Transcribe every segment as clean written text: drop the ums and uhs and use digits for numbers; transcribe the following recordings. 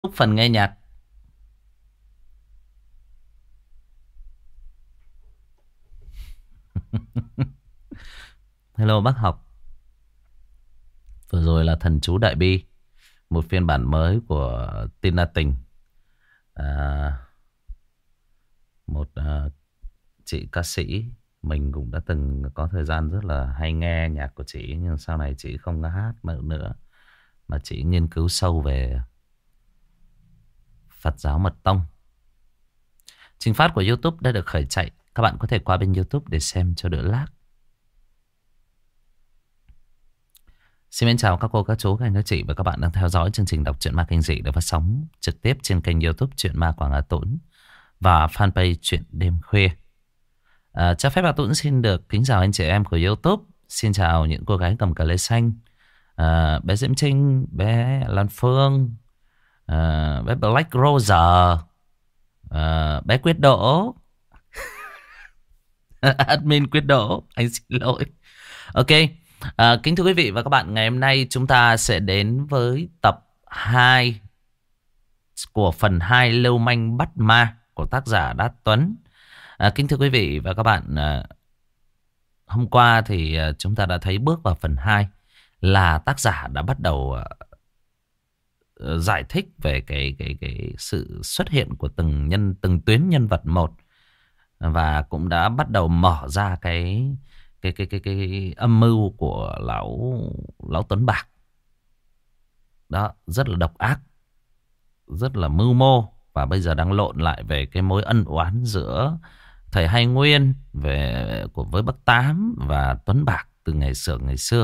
Phần nghe nhạc. Hello bác học. Vừa rồi là Thần chú Đại Bi, một phiên bản mới của Tina Tình. à, Một chị ca sĩ. Mình cũng đã từng có thời gian rất là hay nghe nhạc của chị, nhưng sau này chị không có hát nữa, mà chị nghiên cứu sâu về Phật giáo Mật Tông. Trình phát của YouTube đã được khởi chạy. Các bạn có thể qua bên YouTube để xem cho đỡ lag. Xin chào các cô, các chú, các anh, các chị và các bạn đang theo dõi chương trình đọc truyện ma kinh dị được phát sóng trực tiếp trên kênh YouTube Truyện Ma Quảng Hà Tũng và fanpage Truyện Đêm Khuya. Cho phép Hà Tũng xin được kính chào anh chị em của YouTube. Xin chào những cô gái cầm cờ lê xanh, bé Diễm Trinh, bé Lan Phương, bé Black Rose, bé Quyết Đỗ, admin Quyết Đỗ, anh xin lỗi. Ok. Kính thưa quý vị và các bạn, ngày hôm nay chúng ta sẽ đến với tập 2 của phần 2 Lưu Manh Bắt Ma của tác giả Đát Tuấn. Kính thưa quý vị và các bạn, hôm qua thì chúng ta đã thấy bước vào phần 2 là tác giả đã bắt đầu giải thích về cái sự xuất hiện của từng tuyến nhân vật một, và cũng đã bắt đầu mở ra cái âm mưu của lão Tuấn Bạc. Đó, rất là độc ác, rất là mưu mô, và bây giờ đang lộn lại về cái mối ân oán giữa thầy Hai Nguyên với bác Tám và Tuấn Bạc từ ngày xưa.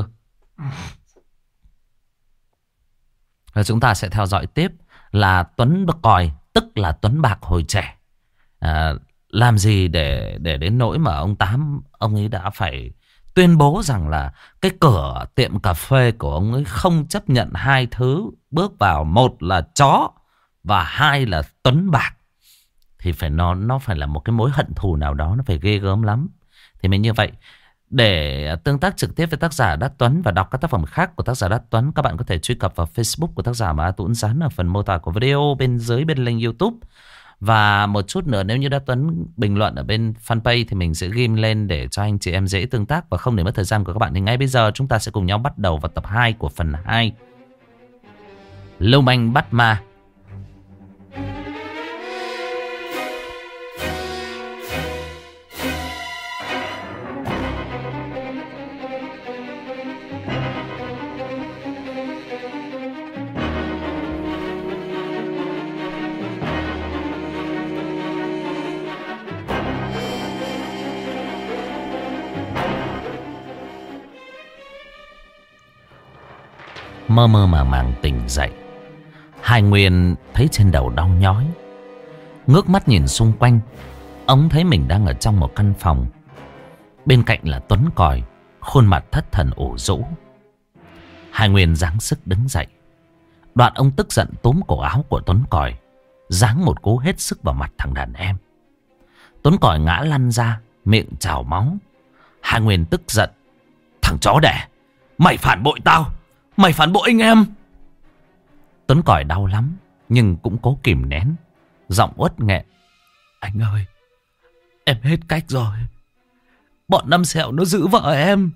Và chúng ta sẽ theo dõi tiếp là Tuấn Còi, tức là Tuấn Bạc hồi trẻ, làm gì để đến nỗi mà ông Tám, ông ấy đã phải tuyên bố rằng là cái cửa tiệm cà phê của ông ấy không chấp nhận hai thứ bước vào, một là chó và hai là Tuấn Bạc. Thì nó phải là một cái mối hận thù nào đó, nó phải ghê gớm lắm. Thì mình như vậy, để tương tác trực tiếp với tác giả Đát Tuấn và đọc các tác phẩm khác của tác giả Đát Tuấn, các bạn có thể truy cập vào Facebook của tác giả mà Tuấn dán ở phần mô tả của video bên dưới bên link YouTube. Và một chút nữa, nếu như Đát Tuấn bình luận ở bên fanpage thì mình sẽ ghim lên để cho anh chị em dễ tương tác. Và không để mất thời gian của các bạn thì ngay bây giờ chúng ta sẽ cùng nhau bắt đầu vào tập 2 của phần 2 Lưu Manh Bắt Ma. Mơ mơ màng màng tỉnh dậy, Hai Nguyên thấy trên đầu đau nhói. Ngước mắt nhìn xung quanh, ông thấy mình đang ở trong một căn phòng. Bên cạnh là Tuấn Còi, khuôn mặt thất thần ủ rũ. Hai Nguyên giáng sức đứng dậy. Đoạn ông tức giận túm cổ áo của Tuấn Còi, giáng một cú hết sức vào mặt thằng đàn em. Tuấn Còi ngã lăn ra, miệng trào máu. Hai Nguyên tức giận: "Thằng chó đẻ, mày phản bội tao, mày phản bội anh em." Tuấn Còi đau lắm nhưng cũng cố kìm nén, giọng uất nghẹn: "Anh ơi, em hết cách rồi. Bọn Năm Sẹo nó giữ vợ em.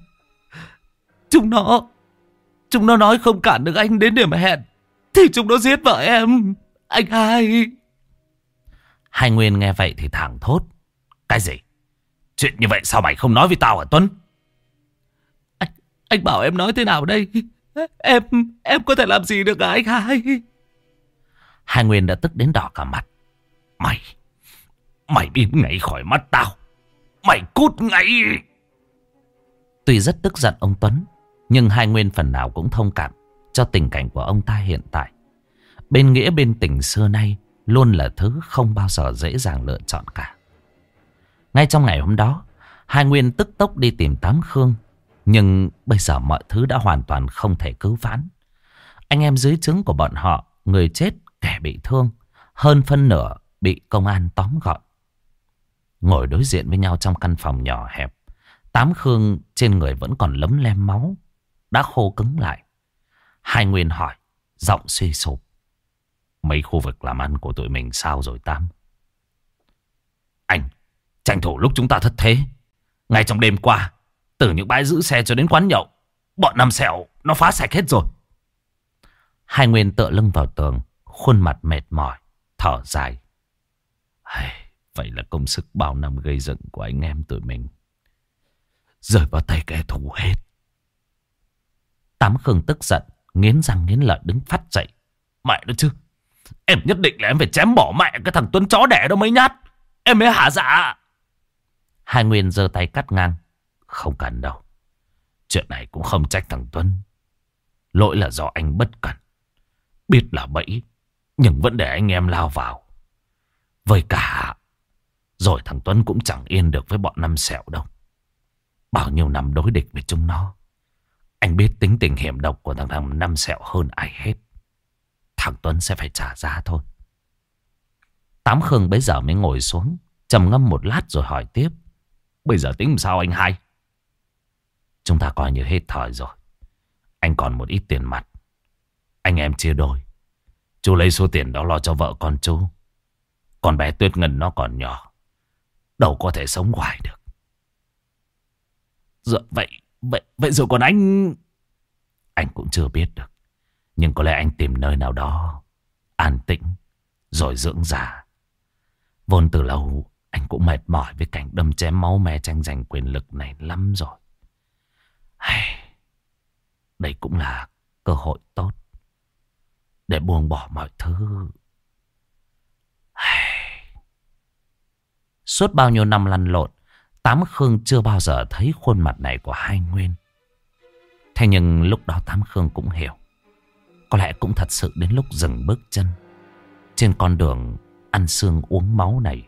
Chúng nó nói không cản được anh đến điểm hẹn thì chúng nó giết vợ em. Anh hai." Hai Nguyên nghe vậy thì thảng thốt: "Cái gì? Chuyện như vậy sao mày không nói với tao hả Tuấn?" Anh bảo em nói thế nào đây? Em có thể làm gì được hả anh hai?" Hai Nguyên đã tức đến đỏ cả mặt. Mày biến ngay khỏi mắt tao. Mày cút ngay." Tuy rất tức giận ông Tuấn, nhưng Hai Nguyên phần nào cũng thông cảm cho tình cảnh của ông ta hiện tại. Bên nghĩa bên tình xưa nay luôn là thứ không bao giờ dễ dàng lựa chọn cả. Ngay trong ngày hôm đó, Hai Nguyên tức tốc đi tìm Tám Khương. Nhưng bây giờ mọi thứ đã hoàn toàn không thể cứu vãn. Anh em dưới trướng của bọn họ, người chết kẻ bị thương, hơn phân nửa bị công an tóm gọn. Ngồi đối diện với nhau trong căn phòng nhỏ hẹp, Tám Khương trên người vẫn còn lấm lem máu, đã khô cứng lại. Hai Nguyên hỏi, giọng suy sụp: mấy khu vực làm ăn của tụi mình sao rồi Tám? Anh tranh thủ lúc chúng ta thất thế, ngay trong đêm qua, từ những bãi giữ xe cho đến quán nhậu, bọn Năm Sẹo nó phá sạch hết rồi. Hai Nguyên tựa lưng vào tường, khuôn mặt mệt mỏi, thở dài. Vậy là công sức bao năm gây dựng của anh em tụi mình rơi vào tay kẻ thù hết. Tám Khương tức giận, nghiến răng nghiến lợi đứng phát dậy. Mẹ nó chứ, em nhất định là em phải chém bỏ mẹ cái thằng Tuấn chó đẻ đó mấy nhát, em mới hả dạ. Hai Nguyên giơ tay cắt ngang. Không cần đâu, chuyện này cũng không trách thằng Tuấn, lỗi là do anh bất cẩn. Biết là bẫy nhưng vẫn để anh em lao vào. Với cả rồi thằng Tuấn cũng chẳng yên được với bọn Năm Sẹo đâu. Bao nhiêu năm đối địch với chúng nó, anh biết tính tình hiểm độc của thằng Năm Sẹo hơn ai hết. Thằng Tuấn sẽ phải trả giá thôi. Tám Khương bấy giờ mới ngồi xuống, trầm ngâm một lát rồi hỏi tiếp. Bây giờ tính làm sao anh hai? Chúng ta coi như hết thời rồi. Anh còn một ít tiền mặt, anh em chia đôi. Chú lấy số tiền đó lo cho vợ con chú. Còn bé Tuyết Ngân nó còn nhỏ, đâu có thể sống hoài được. Dạ, vậy rồi còn anh? Anh cũng chưa biết được. Nhưng có lẽ anh tìm nơi nào đó an tĩnh rồi dưỡng già. Vốn từ lâu anh cũng mệt mỏi với cảnh đâm chém máu me tranh giành quyền lực này lắm rồi. Đây cũng là cơ hội tốt để buông bỏ mọi thứ. Suốt bao nhiêu năm lăn lộn, Tám Khương chưa bao giờ thấy khuôn mặt này của Hai Nguyên. Thế nhưng lúc đó Tám Khương cũng hiểu, có lẽ cũng thật sự đến lúc dừng bước chân trên con đường ăn xương uống máu này.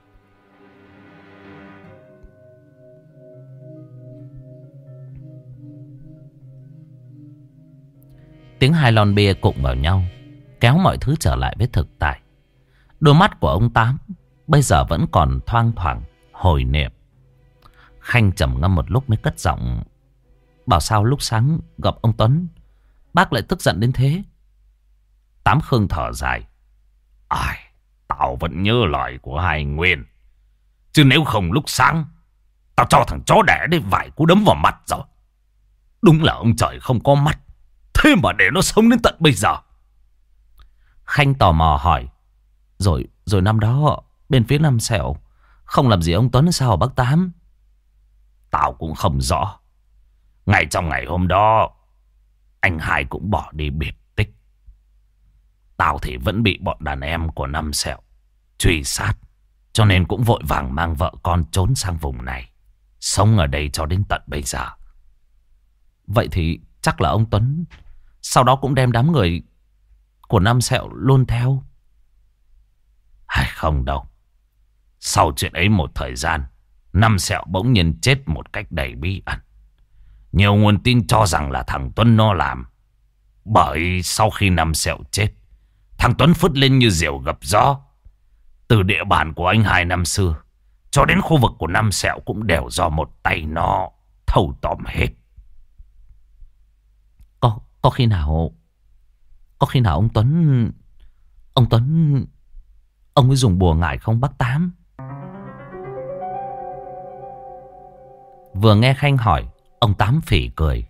Tiếng hai lon bia cụng vào nhau, kéo mọi thứ trở lại với thực tại. Đôi mắt của ông Tám bây giờ vẫn còn thoang thoảng hồi niệm. Khanh trầm ngâm một lúc mới cất giọng. Bảo sao lúc sáng gặp ông Tuấn, bác lại tức giận đến thế? Tám Khương thở dài. Tao vẫn nhớ lời của Hai Nguyên. Chứ nếu không lúc sáng tao cho thằng chó đẻ đấy vài cú đấm vào mặt rồi. Đúng là ông trời không có mắt, thế mà để nó sống đến tận bây giờ. Khanh tò mò hỏi. Rồi năm đó bên phía Năm Sẹo không làm gì ông Tuấn sao hả bác Tám? Tao cũng không rõ. Ngay trong ngày hôm đó anh Hai cũng bỏ đi biệt tích. Tao thì vẫn bị bọn đàn em của Năm Sẹo truy sát, cho nên cũng vội vàng mang vợ con trốn sang vùng này, sống ở đây cho đến tận bây giờ. Vậy thì chắc là ông Tuấn sau đó cũng đem đám người của Năm Sẹo luôn theo. Hay không đâu. Sau chuyện ấy một thời gian, Năm Sẹo bỗng nhiên chết một cách đầy bí ẩn. Nhiều nguồn tin cho rằng là thằng Tuấn nó làm. Bởi sau khi Năm Sẹo chết, thằng Tuấn phất lên như diều gặp gió. Từ địa bàn của anh Hai năm xưa cho đến khu vực của Năm Sẹo cũng đều do một tay nó thâu tóm hết. Có khi nào ông Tuấn ông ấy dùng bùa ngải không bác Tám? Vừa nghe Khanh hỏi, ông Tám phỉ cười.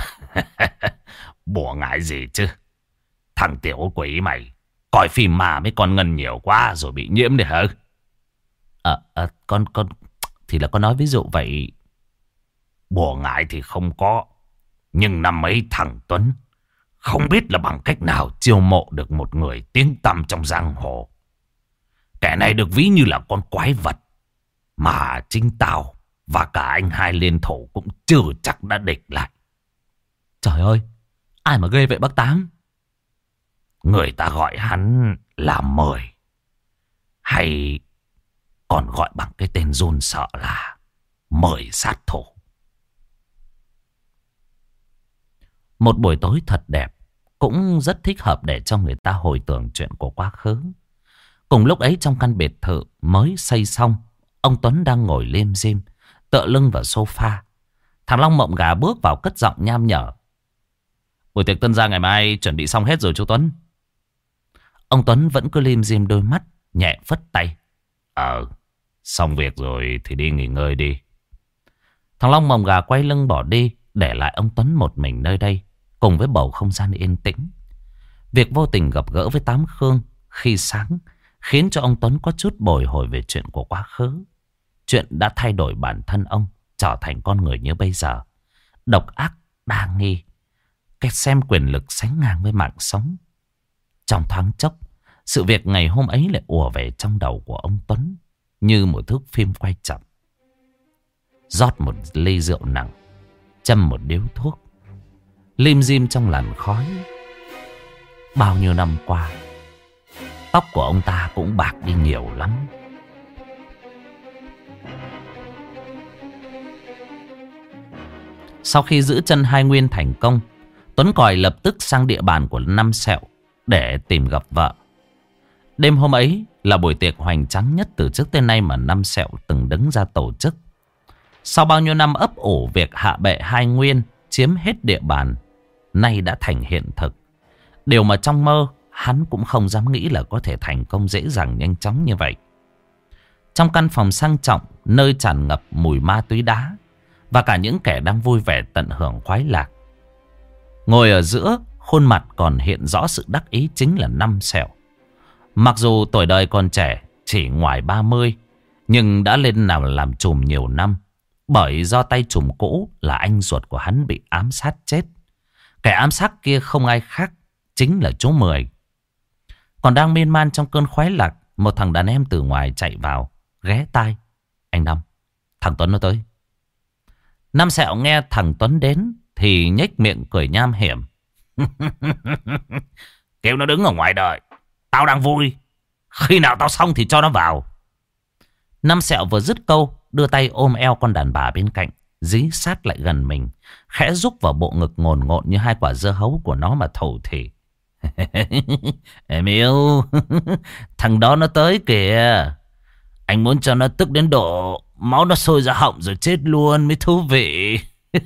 Bùa ngải gì chứ? Thằng tiểu quỷ mày coi phim mà mấy con Ngân nhiều quá rồi bị nhiễm đấy hả? Con thì là con nói ví dụ vậy. Bùa ngải thì không có, nhưng năm ấy thằng Tuấn không biết là bằng cách nào chiêu mộ được một người tiếng tăm trong giang hồ. Kẻ này được ví như là con quái vật mà chính tao và cả anh Hai liên thủ cũng chưa chắc đã địch lại. Trời ơi, ai mà ghê vậy bác Tám? Người ta gọi hắn là Mười, hay còn gọi bằng cái tên run sợ là Mười sát thủ. Một buổi tối thật đẹp, cũng rất thích hợp để cho người ta hồi tưởng chuyện của quá khứ. Cùng lúc ấy trong căn biệt thự mới xây xong, ông Tuấn đang ngồi lim dim, tựa lưng vào sofa. Thằng Long Mộng Gà bước vào cất giọng nham nhở. Buổi tiệc tân gia ngày mai chuẩn bị xong hết rồi chú Tuấn. Ông Tuấn vẫn cứ lim dim đôi mắt, nhẹ phất tay. Xong việc rồi thì đi nghỉ ngơi đi. Thằng Long mồng gà quay lưng bỏ đi, để lại ông Tuấn một mình nơi đây, cùng với bầu không gian yên tĩnh. Việc vô tình gặp gỡ với Tám Khương khi sáng khiến cho ông Tuấn có chút bồi hồi về chuyện của quá khứ. Chuyện đã thay đổi bản thân ông trở thành con người như bây giờ. Độc ác, đa nghi, cái xem quyền lực sánh ngang với mạng sống. Trong thoáng chốc, sự việc ngày hôm ấy lại ùa về trong đầu của ông Tuấn như một thước phim quay chậm. Rót một ly rượu nặng, châm một điếu thuốc, lim dim trong làn khói. Bao nhiêu năm qua, tóc của ông ta cũng bạc đi nhiều lắm. Sau khi giữ chân Hai Nguyên thành công, Tuấn Còi lập tức sang địa bàn của Năm Sẹo để tìm gặp vợ. Đêm hôm ấy là buổi tiệc hoành tráng nhất từ trước tới nay mà Năm Sẹo từng đứng ra tổ chức. Sau bao nhiêu năm ấp ủ việc hạ bệ Hai Nguyên chiếm hết địa bàn, nay đã thành hiện thực. Điều mà trong mơ hắn cũng không dám nghĩ là có thể thành công dễ dàng nhanh chóng như vậy. Trong căn phòng sang trọng, nơi tràn ngập mùi ma túy đá và cả những kẻ đang vui vẻ tận hưởng khoái lạc, ngồi ở giữa, khuôn mặt còn hiện rõ sự đắc ý chính là Năm Sẹo. Mặc dù tuổi đời còn trẻ, chỉ ngoài 30, nhưng đã lên nào làm trùm nhiều năm. Bởi do tay trùm cũ là anh ruột của hắn bị ám sát chết. Kẻ ám sát kia không ai khác, chính là chú Mười. Còn đang miên man trong cơn khoái lạc, một thằng đàn em từ ngoài chạy vào, ghé tai. Anh Năm, thằng Tuấn nó tới. Năm Sẹo nghe thằng Tuấn đến thì nhếch miệng cười nham hiểm. Kêu nó đứng ở ngoài đợi, tao đang vui. Khi nào tao xong thì cho nó vào. Năm Sẹo vừa dứt câu, đưa tay ôm eo con đàn bà bên cạnh, dí sát lại gần mình, khẽ rúc vào bộ ngực ngồn ngộn như hai quả dưa hấu của nó mà thổ thỉ. Em yêu, thằng đó nó tới kìa. Anh muốn cho nó tức đến độ máu nó sôi ra họng rồi chết luôn mới thú vị.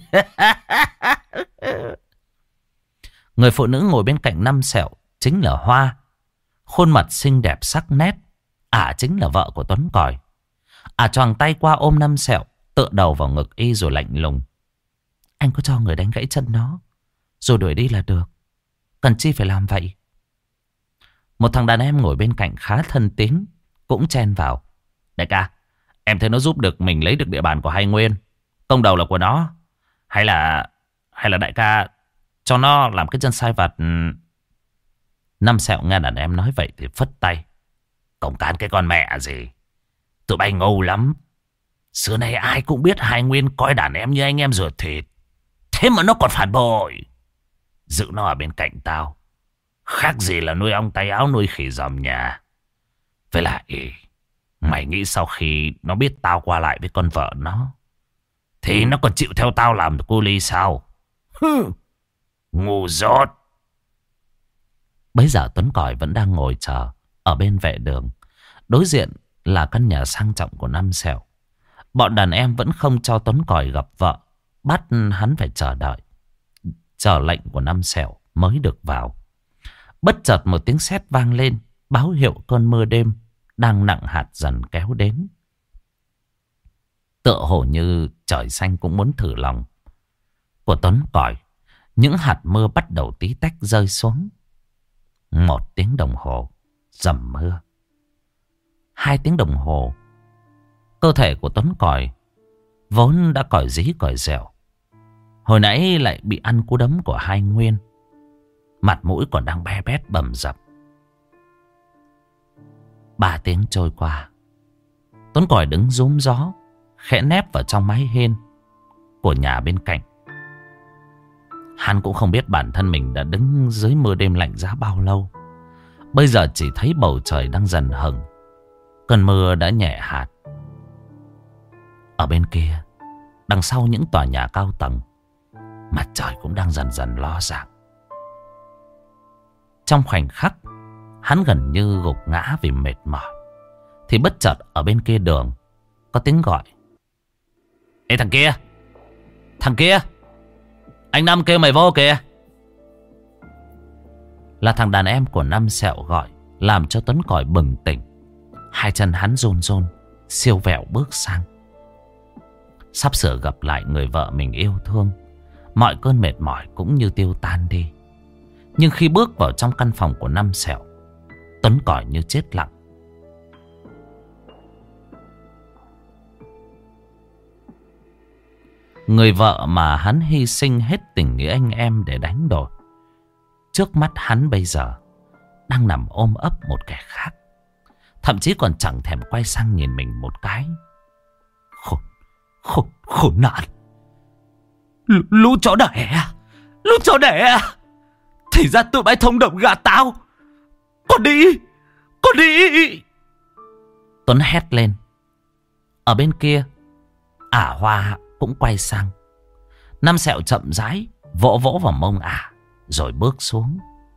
Người phụ nữ ngồi bên cạnh Năm Sẹo chính là Hoa. Khuôn mặt xinh đẹp sắc nét. Chính là vợ của Tuấn Còi. Choàng tay qua ôm Năm Sẹo, tựa đầu vào ngực y rồi lạnh lùng. Anh có cho người đánh gãy chân nó rồi đuổi đi là được, cần chi phải làm vậy. Một thằng đàn em ngồi bên cạnh khá thân tín cũng chen vào. Đại ca, em thấy nó giúp được mình lấy được địa bàn của Hai Nguyên, công đầu là của nó. Hay là đại ca cho nó làm cái chân sai vặt. Năm Sẹo nghe đàn em nói vậy thì phất tay. Cổng can cái con mẹ gì, tụi bay ngầu lắm. Xưa nay ai cũng biết Hai Nguyên coi đàn em như anh em ruột thịt, thế mà nó còn phản bội. Giữ nó ở bên cạnh tao khác gì là nuôi ong tay áo nuôi khỉ dòm nhà. Với lại mày nghĩ sau khi nó biết tao qua lại với con vợ nó thì nó còn chịu theo tao làm cô ly sao? Ngu dốt. Bấy giờ Tuấn Còi vẫn đang ngồi chờ ở bên vệ đường. Đối diện là căn nhà sang trọng của Năm Sẹo. Bọn đàn em vẫn không cho Tuấn Còi gặp vợ, bắt hắn phải chờ đợi, chờ lệnh của Năm Sẹo mới được vào. Bất chợt một tiếng sét vang lên, báo hiệu cơn mưa đêm đang nặng hạt dần kéo đến. Tựa hồ như trời xanh cũng muốn thử lòng của Tuấn Còi. Những hạt mưa bắt đầu tí tách rơi xuống. 1 tiếng đồng hồ dầm mưa. 2 tiếng đồng hồ. Cơ thể của Tuấn Còi vốn đã còi rí còi dẻo, hồi nãy lại bị ăn cú đấm của Hai Nguyên. Mặt mũi còn đang be bét bầm dập. 3 tiếng trôi qua. Tuấn Còi đứng rúm gió, khẽ nép vào trong mái hiên của nhà bên cạnh. Hắn cũng không biết bản thân mình đã đứng dưới mưa đêm lạnh giá bao lâu. Bây giờ chỉ thấy bầu trời đang dần hửng. Cơn mưa đã nhẹ hạt. Ở bên kia, đằng sau những tòa nhà cao tầng, mặt trời cũng đang dần dần ló dạng. Trong khoảnh khắc hắn gần như gục ngã vì mệt mỏi, thì bất chợt ở bên kia đường có tiếng gọi. Ê thằng kia! Thằng kia! Anh Năm kêu mày vô kìa! Là thằng đàn em của Năm Sẹo gọi, làm cho Tuấn Còi bừng tỉnh. Hai chân hắn run run, siêu vẹo bước sang. Sắp sửa gặp lại người vợ mình yêu thương, mọi cơn mệt mỏi cũng như tiêu tan đi. Nhưng khi bước vào trong căn phòng của Năm Sẹo, Tuấn Còi như chết lặng. Người vợ mà hắn hy sinh hết tình nghĩa anh em để đánh đổi, trước mắt hắn bây giờ đang nằm ôm ấp một kẻ khác. Thậm chí còn chẳng thèm quay sang nhìn mình một cái. Khốn nạn. Lũ chó đẻ à? Lũ chó đẻ à? Thì ra tụi bay thông đồng gạt tao. Con đi. Tuấn hét lên. Ở bên kia, ả Hoa cũng quay sang. Năm Sẹo chậm rãi vỗ vỗ vào mông ả, rồi bước xuống.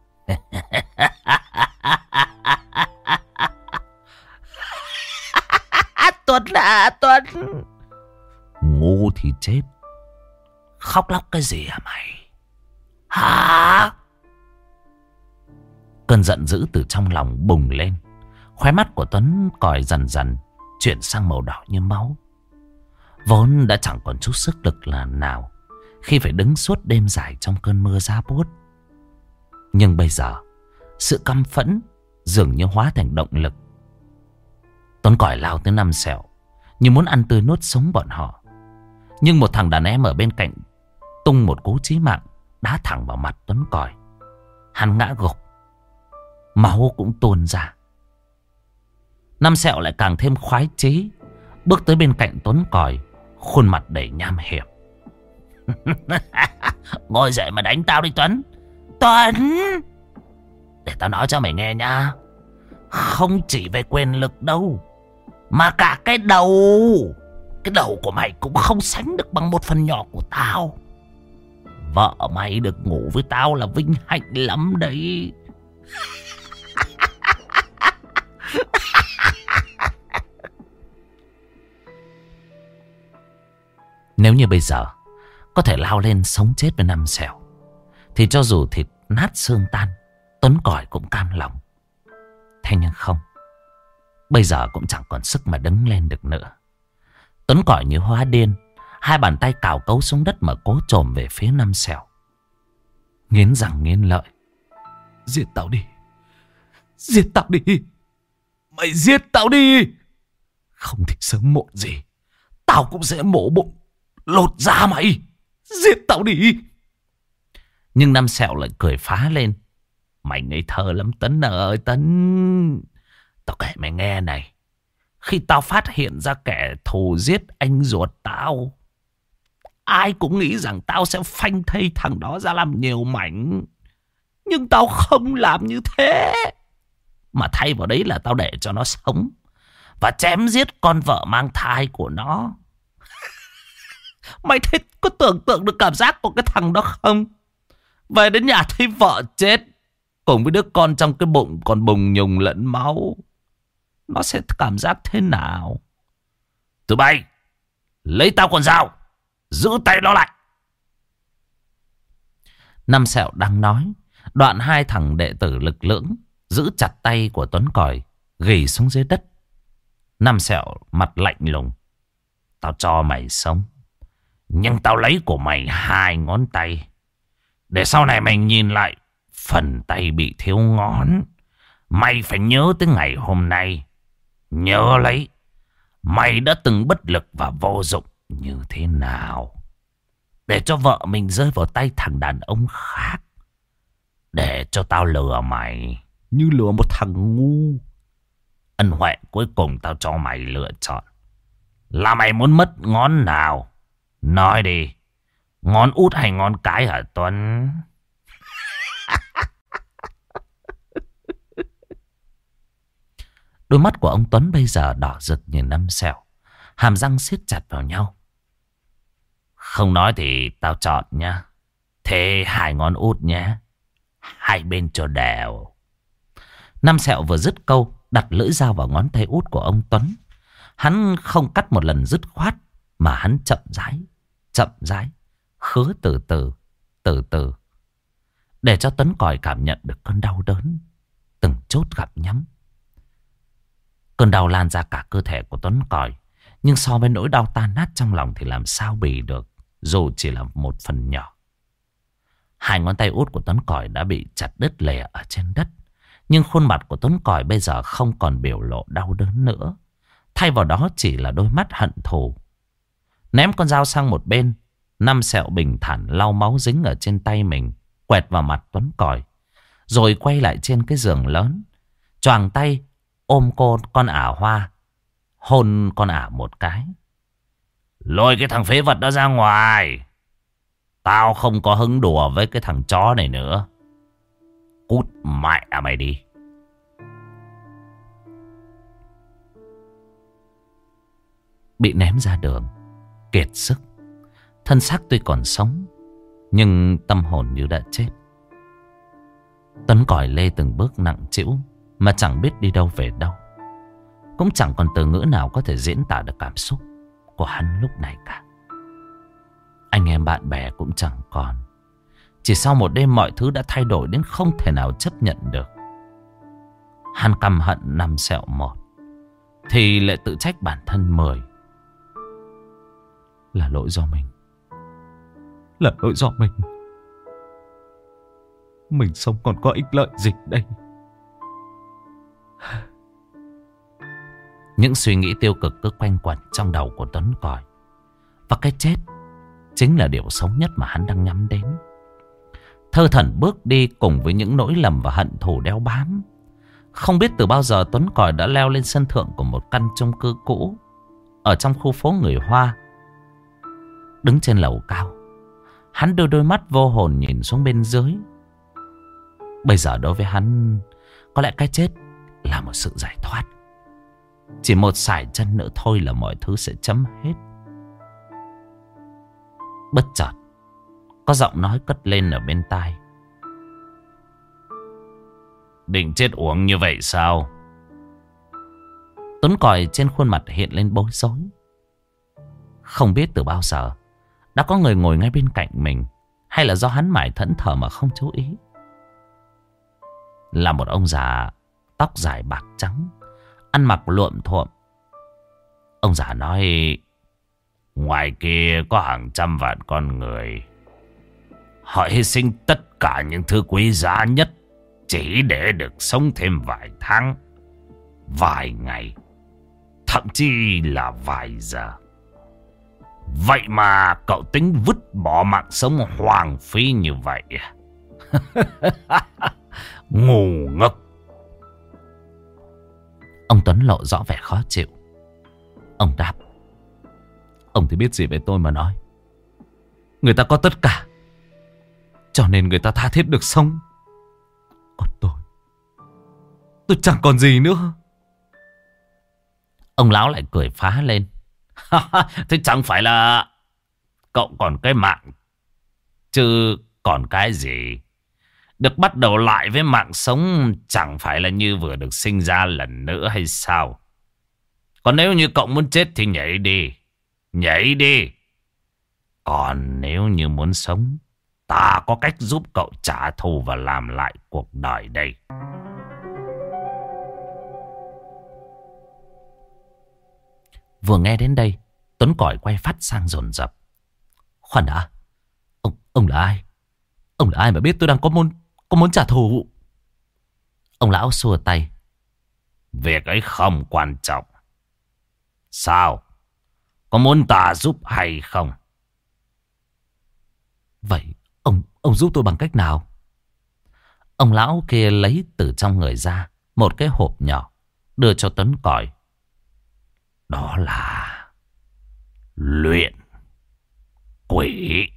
Tuấn à, Tuấn. Ngu thì chết. Khóc lóc cái gì hả mày? Hả? Cơn giận dữ từ trong lòng bùng lên. Khóe mắt của Tuấn Còi dần dần chuyển sang màu đỏ như máu. Vốn đã chẳng còn chút sức lực nào khi phải đứng suốt đêm dài trong cơn mưa giá buốt. Nhưng bây giờ, sự căm phẫn dường như hóa thành động lực. Tuấn Còi lao tới Năm Sẹo như muốn ăn tươi nuốt sống bọn họ. Nhưng một thằng đàn em ở bên cạnh tung một cú chí mạng đá thẳng vào mặt Tuấn Còi. Hắn ngã gục, máu cũng tuôn ra. Năm Sẹo lại càng thêm khoái chí, bước tới bên cạnh Tuấn Còi, khuôn mặt đầy nham hiểm. Ngồi dậy mà đánh tao đi Tuấn. Tuấn, để tao nói cho mày nghe nha. Không chỉ về quyền lực đâu, mà cả cái đầu. Cái đầu của mày cũng không sánh được bằng một phần nhỏ của tao. Vợ mày được ngủ với tao là vinh hạnh lắm đấy. Nếu như bây giờ có thể lao lên sống chết với Năm Sẹo, thì cho dù thịt nát xương tan, Tuấn Còi cũng cam lòng. Thế nhưng không, bây giờ cũng chẳng còn sức mà đứng lên được nữa. Tuấn Còi như hóa điên, hai bàn tay cào cấu xuống đất mà cố chồm về phía Năm Sẹo. Nghiến răng nghiến lợi. Giết tao đi. Giết tao đi. Mày giết tao đi. Không thì sớm muộn gì tao cũng sẽ mổ bụng lột da mày. Giết tao đi. Nhưng Năm Sẹo lại cười phá lên. Mày ngây thơ lắm Tấn ơi Tấn. Tao kể mày nghe này. Khi tao phát hiện ra kẻ thù giết anh ruột tao, ai cũng nghĩ rằng tao sẽ phanh thây thằng đó ra làm nhiều mảnh. Nhưng tao không làm như thế. Mà thay vào đấy là tao để cho nó sống và chém giết con vợ mang thai của nó. Mày thấy có tưởng tượng được cảm giác của cái thằng đó không? Về đến nhà thấy vợ chết cùng với đứa con trong cái bụng còn bùng nhùng lẫn máu, nó sẽ cảm giác thế nào? Tụi bay lấy tao con dao, giữ tay nó lại. Năm Sẹo đang nói, đoạn hai thằng đệ tử lực lưỡng giữ chặt tay của Tuấn Còi, ghì xuống dưới đất. Năm Sẹo mặt lạnh lùng. Tao cho mày sống, nhưng tao lấy của mày 2 ngón tay. Để sau này mày nhìn lại phần tay bị thiếu ngón, mày phải nhớ tới ngày hôm nay. Nhớ lấy, mày đã từng bất lực và vô dụng như thế nào, để cho vợ mình rơi vào tay thằng đàn ông khác. Để cho tao lừa mày như lừa một thằng ngu. Ân huệ cuối cùng tao cho mày lựa chọn là mày muốn mất ngón nào. Nói đi, ngón út hay ngón cái hả Tuấn? Đôi mắt của ông Tuấn bây giờ đỏ rực như Năm Sẹo, hàm răng siết chặt vào nhau. Không nói thì tao chọn nhá. Thế 2 ngón út nhé, hai bên cho đều. Năm Sẹo vừa dứt câu, đặt lưỡi dao vào ngón tay út của ông Tuấn. Hắn không cắt một lần dứt khoát, mà hắn chậm rãi, khứa từ từ, để cho Tuấn Còi cảm nhận được cơn đau đớn từng chốt gặm nhấm. Cơn đau lan ra cả cơ thể của Tuấn Còi. Nhưng so với nỗi đau tan nát trong lòng thì làm sao bì được, dù chỉ là một phần nhỏ. Hai ngón tay út của Tuấn Còi đã bị chặt đứt lìa ở trên đất. Nhưng khuôn mặt của Tuấn Còi bây giờ không còn biểu lộ đau đớn nữa. Thay vào đó chỉ là đôi mắt hận thù. Ném con dao sang một bên, 5 sẹo bình thản lau máu dính ở trên tay mình, quẹt vào mặt Tuấn Còi. Rồi quay lại trên cái giường lớn, choàng tay ôm con ả Hoa, hôn con ả một cái. Lôi cái thằng phế vật đó ra ngoài. Tao không có hứng đùa với cái thằng chó này nữa. Cút mẹ mày đi. Bị ném ra đường, kiệt sức, thân xác tuy còn sống, nhưng tâm hồn như đã chết. Tuấn Còi lê từng bước nặng trĩu mà chẳng biết đi đâu về đâu. Cũng chẳng còn từ ngữ nào có thể diễn tả được cảm xúc của hắn lúc này cả. Anh em bạn bè cũng chẳng còn. Chỉ sau một đêm mọi thứ đã thay đổi đến không thể nào chấp nhận được. Hắn căm hận 5 sẹo một, thì lại tự trách bản thân 10. Là lỗi do mình. Là lỗi do mình. Mình sống còn có ích lợi gì đây? Những suy nghĩ tiêu cực cứ quanh quẩn trong đầu của Tuấn Còi. Và cái chết chính là điều xấu nhất mà hắn đang nhắm đến. Thơ thẩn bước đi cùng với những nỗi lầm và hận thù đeo bám. Không biết từ bao giờ Tuấn Còi đã leo lên sân thượng của một căn chung cư cũ ở trong khu phố người Hoa. Đứng trên lầu cao, hắn đưa đôi mắt vô hồn nhìn xuống bên dưới. Bây giờ đối với hắn, có lẽ cái chết là một sự giải thoát. Chỉ một sải chân nữa thôi là mọi thứ sẽ chấm hết. Bất chợt, có giọng nói cất lên ở bên tai. Định chết uổng như vậy sao? Tuấn Còi trên khuôn mặt hiện lên bối rối. Không biết từ bao giờ đã có người ngồi ngay bên cạnh mình, hay là do hắn mải thẫn thờ mà không chú ý. Là một ông già tóc dài bạc trắng, ăn mặc luộm thuộm. Ông già nói: ngoài kia có hàng trăm vạn con người, họ hy sinh tất cả những thứ quý giá nhất chỉ để được sống thêm vài tháng, vài ngày, thậm chí là vài giờ. Vậy mà cậu tính vứt bỏ mạng sống hoang phí như vậy à? Ngu ngốc. Ông Tuấn lộ rõ vẻ khó chịu. Ông đáp: ông thì biết gì về tôi mà nói. Người ta có tất cả, cho nên người ta tha thiết được sống. Còn tôi chẳng còn gì nữa. Ông lão lại cười phá lên. Thế chẳng phải là cậu còn cái mạng, chứ còn cái gì. Được bắt đầu lại với mạng sống chẳng phải là như vừa được sinh ra lần nữa hay sao? Còn nếu như cậu muốn chết thì nhảy đi. Nhảy đi. Còn nếu như muốn sống, ta có cách giúp cậu trả thù và làm lại cuộc đời đây. Vừa nghe đến đây, Tuấn Còi quay phát sang dồn dập. Khoan đã, ông là ai? Ông là ai mà biết tôi đang có muốn trả thù? Ông lão xua tay. Việc ấy không quan trọng. Sao? Có muốn ta giúp hay không? Vậy ông giúp tôi bằng cách nào? Ông lão kia lấy từ trong người ra một cái hộp nhỏ, đưa cho Tuấn Còi. Đó là luyện quỷ.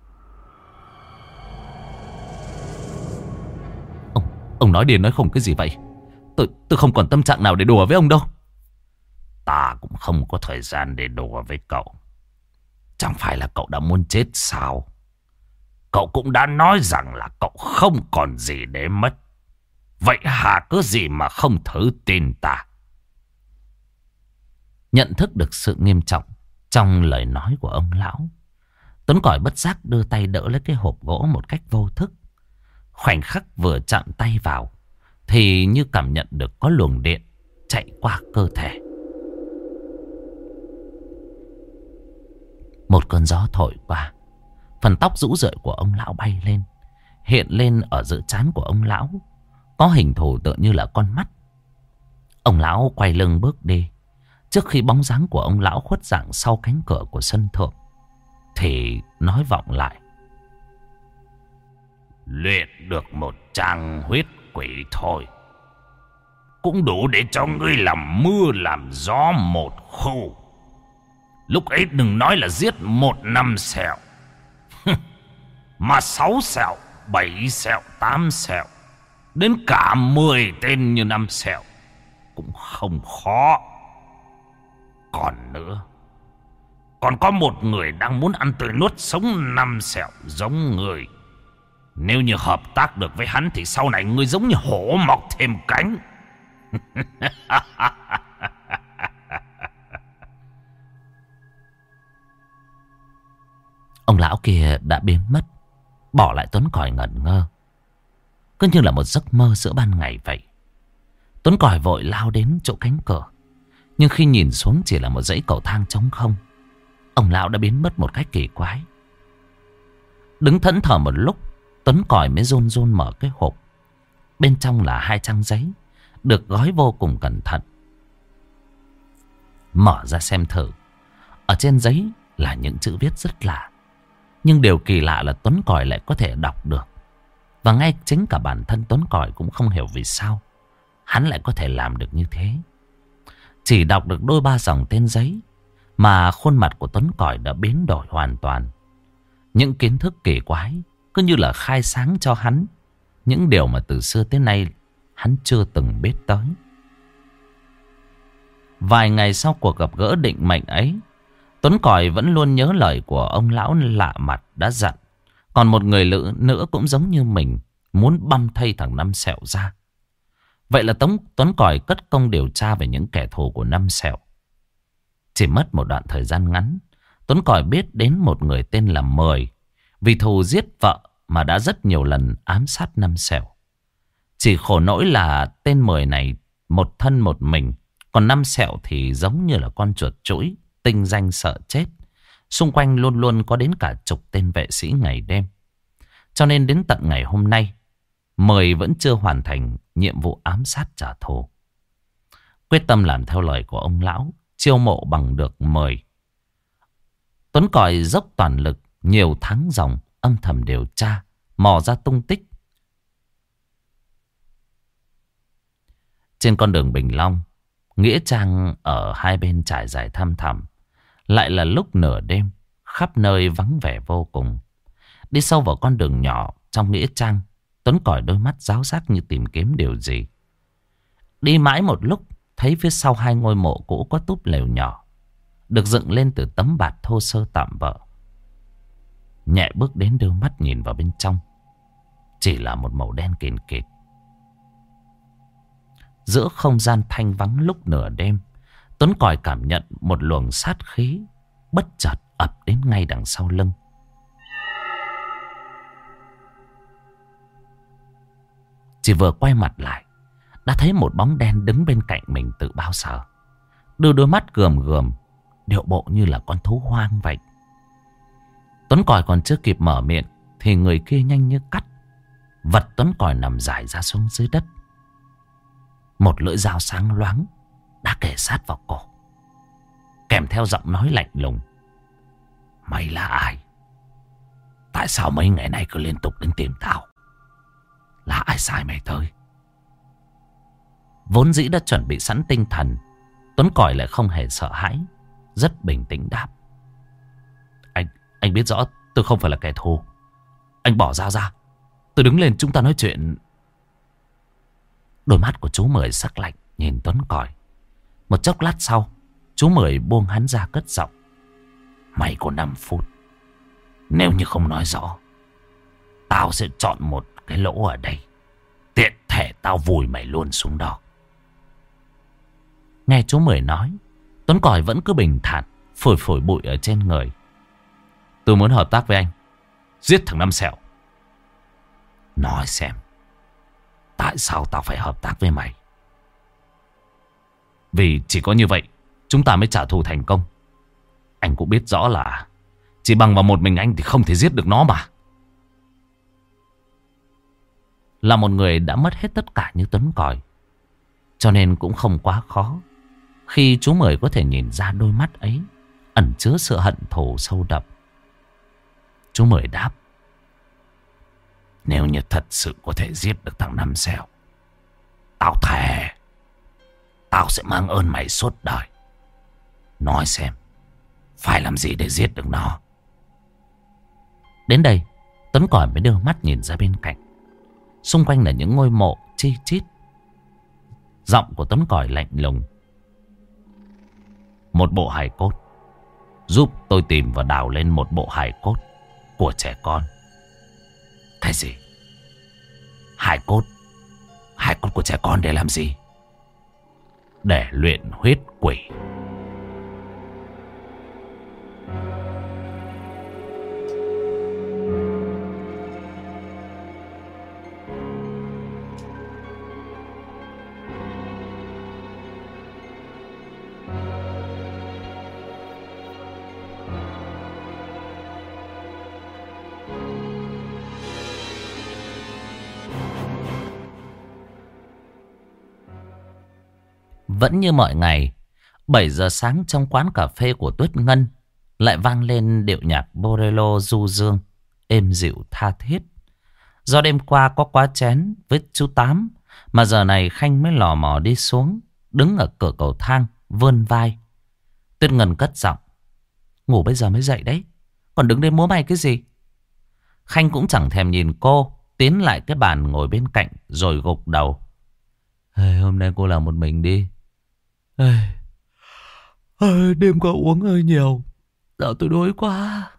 Ông nói điên nói khùng cái gì vậy? Tôi không còn tâm trạng nào để đùa với ông đâu. Ta cũng không có thời gian để đùa với cậu. Chẳng phải là cậu đã muốn chết sao? Cậu cũng đã nói rằng là cậu không còn gì để mất. Vậy hà cứ gì mà không thử tin ta? Nhận thức được sự nghiêm trọng trong lời nói của ông lão, Tuấn Còi bất giác đưa tay đỡ lấy cái hộp gỗ một cách vô thức. Khoảnh khắc vừa chạm tay vào thì như cảm nhận được có luồng điện chạy qua cơ thể. Một cơn gió thổi qua, phần tóc rũ rượi của ông lão bay lên, hiện lên ở giữa trán của ông lão, có hình thù tựa như là con mắt. Ông lão quay lưng bước đi. Trước khi bóng dáng của ông lão khuất dạng sau cánh cửa của sân thượng, thì nói vọng lại: luyện được một trang huyết quỷ thôi, cũng đủ để cho ngươi làm mưa làm gió một khu. Lúc ấy đừng nói là giết 1 5 sẹo, mà 6 sẹo, 7 sẹo, 8 sẹo, đến cả 10 tên như 5 sẹo cũng không khó. Còn nữa, còn có một người đang muốn ăn tươi nuốt sống 5 sẹo giống người. Nếu như hợp tác được với hắn thì sau này ngươi giống như hổ mọc thêm cánh. Ông lão kia đã biến mất, bỏ lại Tuấn Còi ngẩn ngơ, cứ như là một giấc mơ giữa ban ngày vậy. Tuấn Còi vội lao đến chỗ cánh cửa, nhưng khi nhìn xuống chỉ là một dãy cầu thang trống không. Ông lão đã biến mất một cách kỳ quái. Đứng thẫn thờ một lúc, Tuấn Còi mới run run mở cái hộp. Bên trong là 2 trang giấy được gói vô cùng cẩn thận. Mở ra xem thử. Ở trên giấy là những chữ viết rất lạ, nhưng điều kỳ lạ là Tuấn Còi lại có thể đọc được. Và ngay chính cả bản thân Tuấn Còi cũng không hiểu vì sao hắn lại có thể làm được như thế. Chỉ đọc được đôi ba dòng tên giấy mà khuôn mặt của Tuấn Còi đã biến đổi hoàn toàn. Những kiến thức kỳ quái cứ như là khai sáng cho hắn những điều mà từ xưa tới nay hắn chưa từng biết tới. Vài ngày sau cuộc gặp gỡ định mệnh ấy, Tuấn Còi vẫn luôn nhớ lời của ông lão lạ mặt đã dặn. Còn một người nữa cũng giống như mình, muốn băm thây thằng Năm Sẹo ra. Vậy là Tuấn Còi cất công điều tra về những kẻ thù của Năm Sẹo. Chỉ mất một đoạn thời gian ngắn, Tuấn Còi biết đến một người tên là Mười, vì thù giết vợ mà đã rất nhiều lần ám sát Năm Sẹo. Chỉ khổ nỗi là tên Mười này một thân một mình, còn Năm Sẹo thì giống như là con chuột chũi, tinh danh sợ chết. Xung quanh luôn luôn có đến cả chục tên vệ sĩ ngày đêm. Cho nên đến tận ngày hôm nay, Mười vẫn chưa hoàn thành nhiệm vụ ám sát trả thù. Quyết tâm làm theo lời của ông lão, chiêu mộ bằng được Mười, Tuấn Còi dốc toàn lực nhiều tháng ròng âm thầm điều tra, mò ra tung tích. Trên con đường Bình Long, nghĩa trang ở hai bên trải dài thăm thẳm. Lại là lúc nửa đêm, khắp nơi vắng vẻ vô cùng. Đi sâu vào con đường nhỏ trong nghĩa trang, Tuấn Còi đôi mắt ráo rác như tìm kiếm điều gì. Đi mãi một lúc, thấy phía sau 2 ngôi mộ cũ có túp lều nhỏ, được dựng lên từ tấm bạt thô sơ tạm bợ. Nhẹ bước đến đưa mắt nhìn vào bên trong, chỉ là một màu đen kìn kịt. Giữa không gian thanh vắng lúc nửa đêm, Tuấn Còi cảm nhận một luồng sát khí bất chợt ập đến ngay đằng sau lưng. Chỉ vừa quay mặt lại, đã thấy một bóng đen đứng bên cạnh mình từ bao giờ. Đưa đôi mắt gườm gườm, điệu bộ như là con thú hoang vậy. Tuấn Còi còn chưa kịp mở miệng thì người kia nhanh như cắt vật Tuấn Còi nằm rải ra xuống dưới đất. Một lưỡi dao sáng loáng đã kề sát vào cổ, kèm theo giọng nói lạnh lùng: "Mày là ai? Tại sao mấy ngày nay cứ liên tục đến tìm tao? Là ai sai mày tới?" Vốn dĩ đã chuẩn bị sẵn tinh thần, Tuấn Còi lại không hề sợ hãi, rất bình tĩnh đáp: Anh biết rõ tôi không phải là kẻ thù. Anh bỏ dao ra, tôi đứng lên chúng ta nói chuyện. Đôi mắt của chú Mười sắc lạnh nhìn Tuấn Còi. Một chốc lát sau, chú Mười buông hắn ra cất giọng: "Mày có 5 phút. Nếu như không nói rõ, tao sẽ chọn một cái lỗ ở đây, tiện thể tao vùi mày luôn xuống đó." Nghe chú Mười nói, Tuấn Còi vẫn cứ bình thản phủi phủi bụi ở trên người. "Tôi muốn hợp tác với anh, giết thằng Năm Sẹo." "Nói xem, tại sao tao phải hợp tác với mày? Vì chỉ có như vậy chúng ta mới trả thù thành công. Anh cũng biết rõ là chỉ bằng vào một mình anh thì không thể giết được nó mà. Là một người đã mất hết tất cả như Tuấn Còi, cho nên cũng không quá khó khi chú Mười có thể nhìn ra đôi mắt ấy ẩn chứa sự hận thù sâu đậm. Chú Mười đáp: nếu như thật sự có thể giết được thằng Năm Xẻo, tao thề tao sẽ mang ơn mày suốt đời. Nói xem phải làm gì để giết được nó. Đến đây Tuấn Còi mới đưa mắt nhìn ra bên cạnh. Xung quanh là những ngôi mộ chi chít. Giọng của Tuấn Còi lạnh lùng: một bộ hài cốt. Giúp tôi tìm và đào lên một bộ hài cốt của trẻ con. Cái gì? Hài cốt? Hài cốt của trẻ con để làm gì? Để luyện huyết quỷ. Vẫn như mọi ngày, 7 giờ sáng trong quán cà phê của Tuyết Ngân lại vang lên điệu nhạc bolero du dương, êm dịu tha thiết. Do đêm qua có quá chén với chú Tám mà giờ này Khanh mới lò mò đi xuống, đứng ở cửa cầu thang, vươn vai. Tuyết Ngân cất giọng: ngủ bây giờ mới dậy đấy, còn đứng đây múa may cái gì? Khanh cũng chẳng thèm nhìn cô, tiến lại cái bàn ngồi bên cạnh rồi gục đầu. Hôm nay cô làm một mình đi. Đêm qua uống hơi nhiều, dạo tôi đói quá.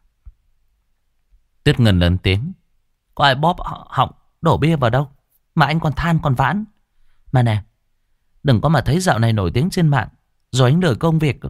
Tuyết Ngân lớn tiếng: có ai bóp họng đổ bia vào đâu mà anh còn than còn vãn. Mà nè, đừng có mà thấy dạo này nổi tiếng trên mạng rồi anh lười công việc.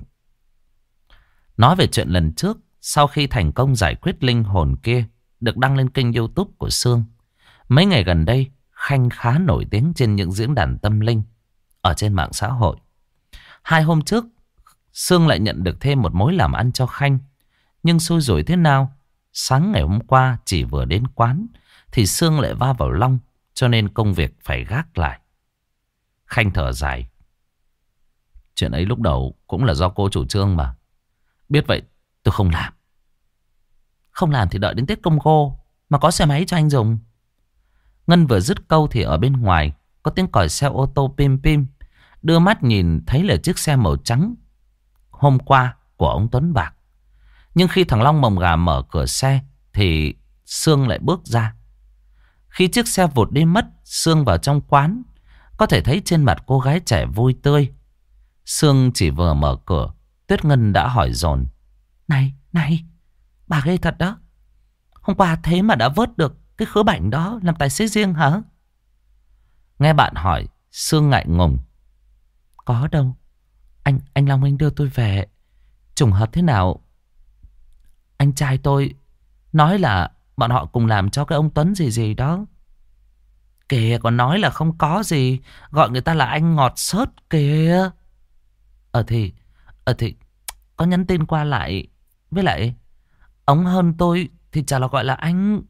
Nói về chuyện lần trước, sau khi thành công giải quyết linh hồn kia được đăng lên kênh YouTube của Sương, mấy ngày gần đây Khanh khá nổi tiếng trên những diễn đàn tâm linh ở trên mạng xã hội. 2 hôm trước, Sương lại nhận được thêm một mối làm ăn cho Khanh. Nhưng xui rủi thế nào, sáng ngày hôm qua chỉ vừa đến quán thì Sương lại va vào Long, cho nên công việc phải gác lại. Khanh thở dài: chuyện ấy lúc đầu cũng là do cô chủ trương mà. Biết vậy tôi không làm. Không làm thì đợi đến Tết Công Cô mà có xe máy cho anh dùng. Ngân vừa dứt câu thì ở bên ngoài có tiếng còi xe ô tô pim pim. Đưa mắt nhìn thấy là chiếc xe màu trắng hôm qua của ông Tuấn Bạc. Nhưng khi thằng Long mồng gà mở cửa xe thì Sương lại bước ra. Khi chiếc xe vụt đi mất, Sương vào trong quán, có thể thấy trên mặt cô gái trẻ vui tươi. Sương chỉ vừa mở cửa, Tuyết Ngân đã hỏi dồn: Này, bà ghê thật đó. Hôm qua thế mà đã vớt được cái khứa bảnh đó làm tài xế riêng hả? Nghe bạn hỏi, Sương ngại ngùng: có đâu, anh Long anh đưa tôi về. Trùng hợp thế nào, anh trai tôi nói là bọn họ cùng làm cho cái ông Tuấn gì gì đó. Kìa, còn nói là không có gì, gọi người ta là anh ngọt xớt kìa. Thì có nhắn tin qua lại. Với lại ông hơn tôi thì chả là gọi là anh.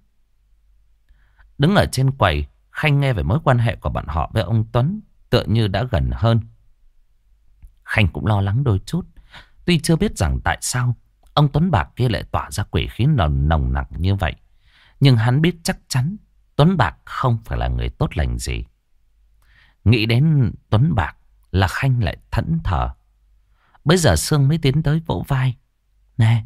Đứng ở trên quầy, Khanh nghe về mối quan hệ của bọn họ với ông Tuấn tựa như đã gần hơn. Khanh cũng lo lắng đôi chút. Tuy chưa biết rằng tại sao ông Tuấn Bạc kia lại tỏa ra quỷ khí nồng nặc như vậy, nhưng hắn biết chắc chắn Tuấn Bạc không phải là người tốt lành gì. Nghĩ đến Tuấn Bạc là Khanh lại thẫn thờ. Bây giờ Sương mới tiến tới vỗ vai: Nè,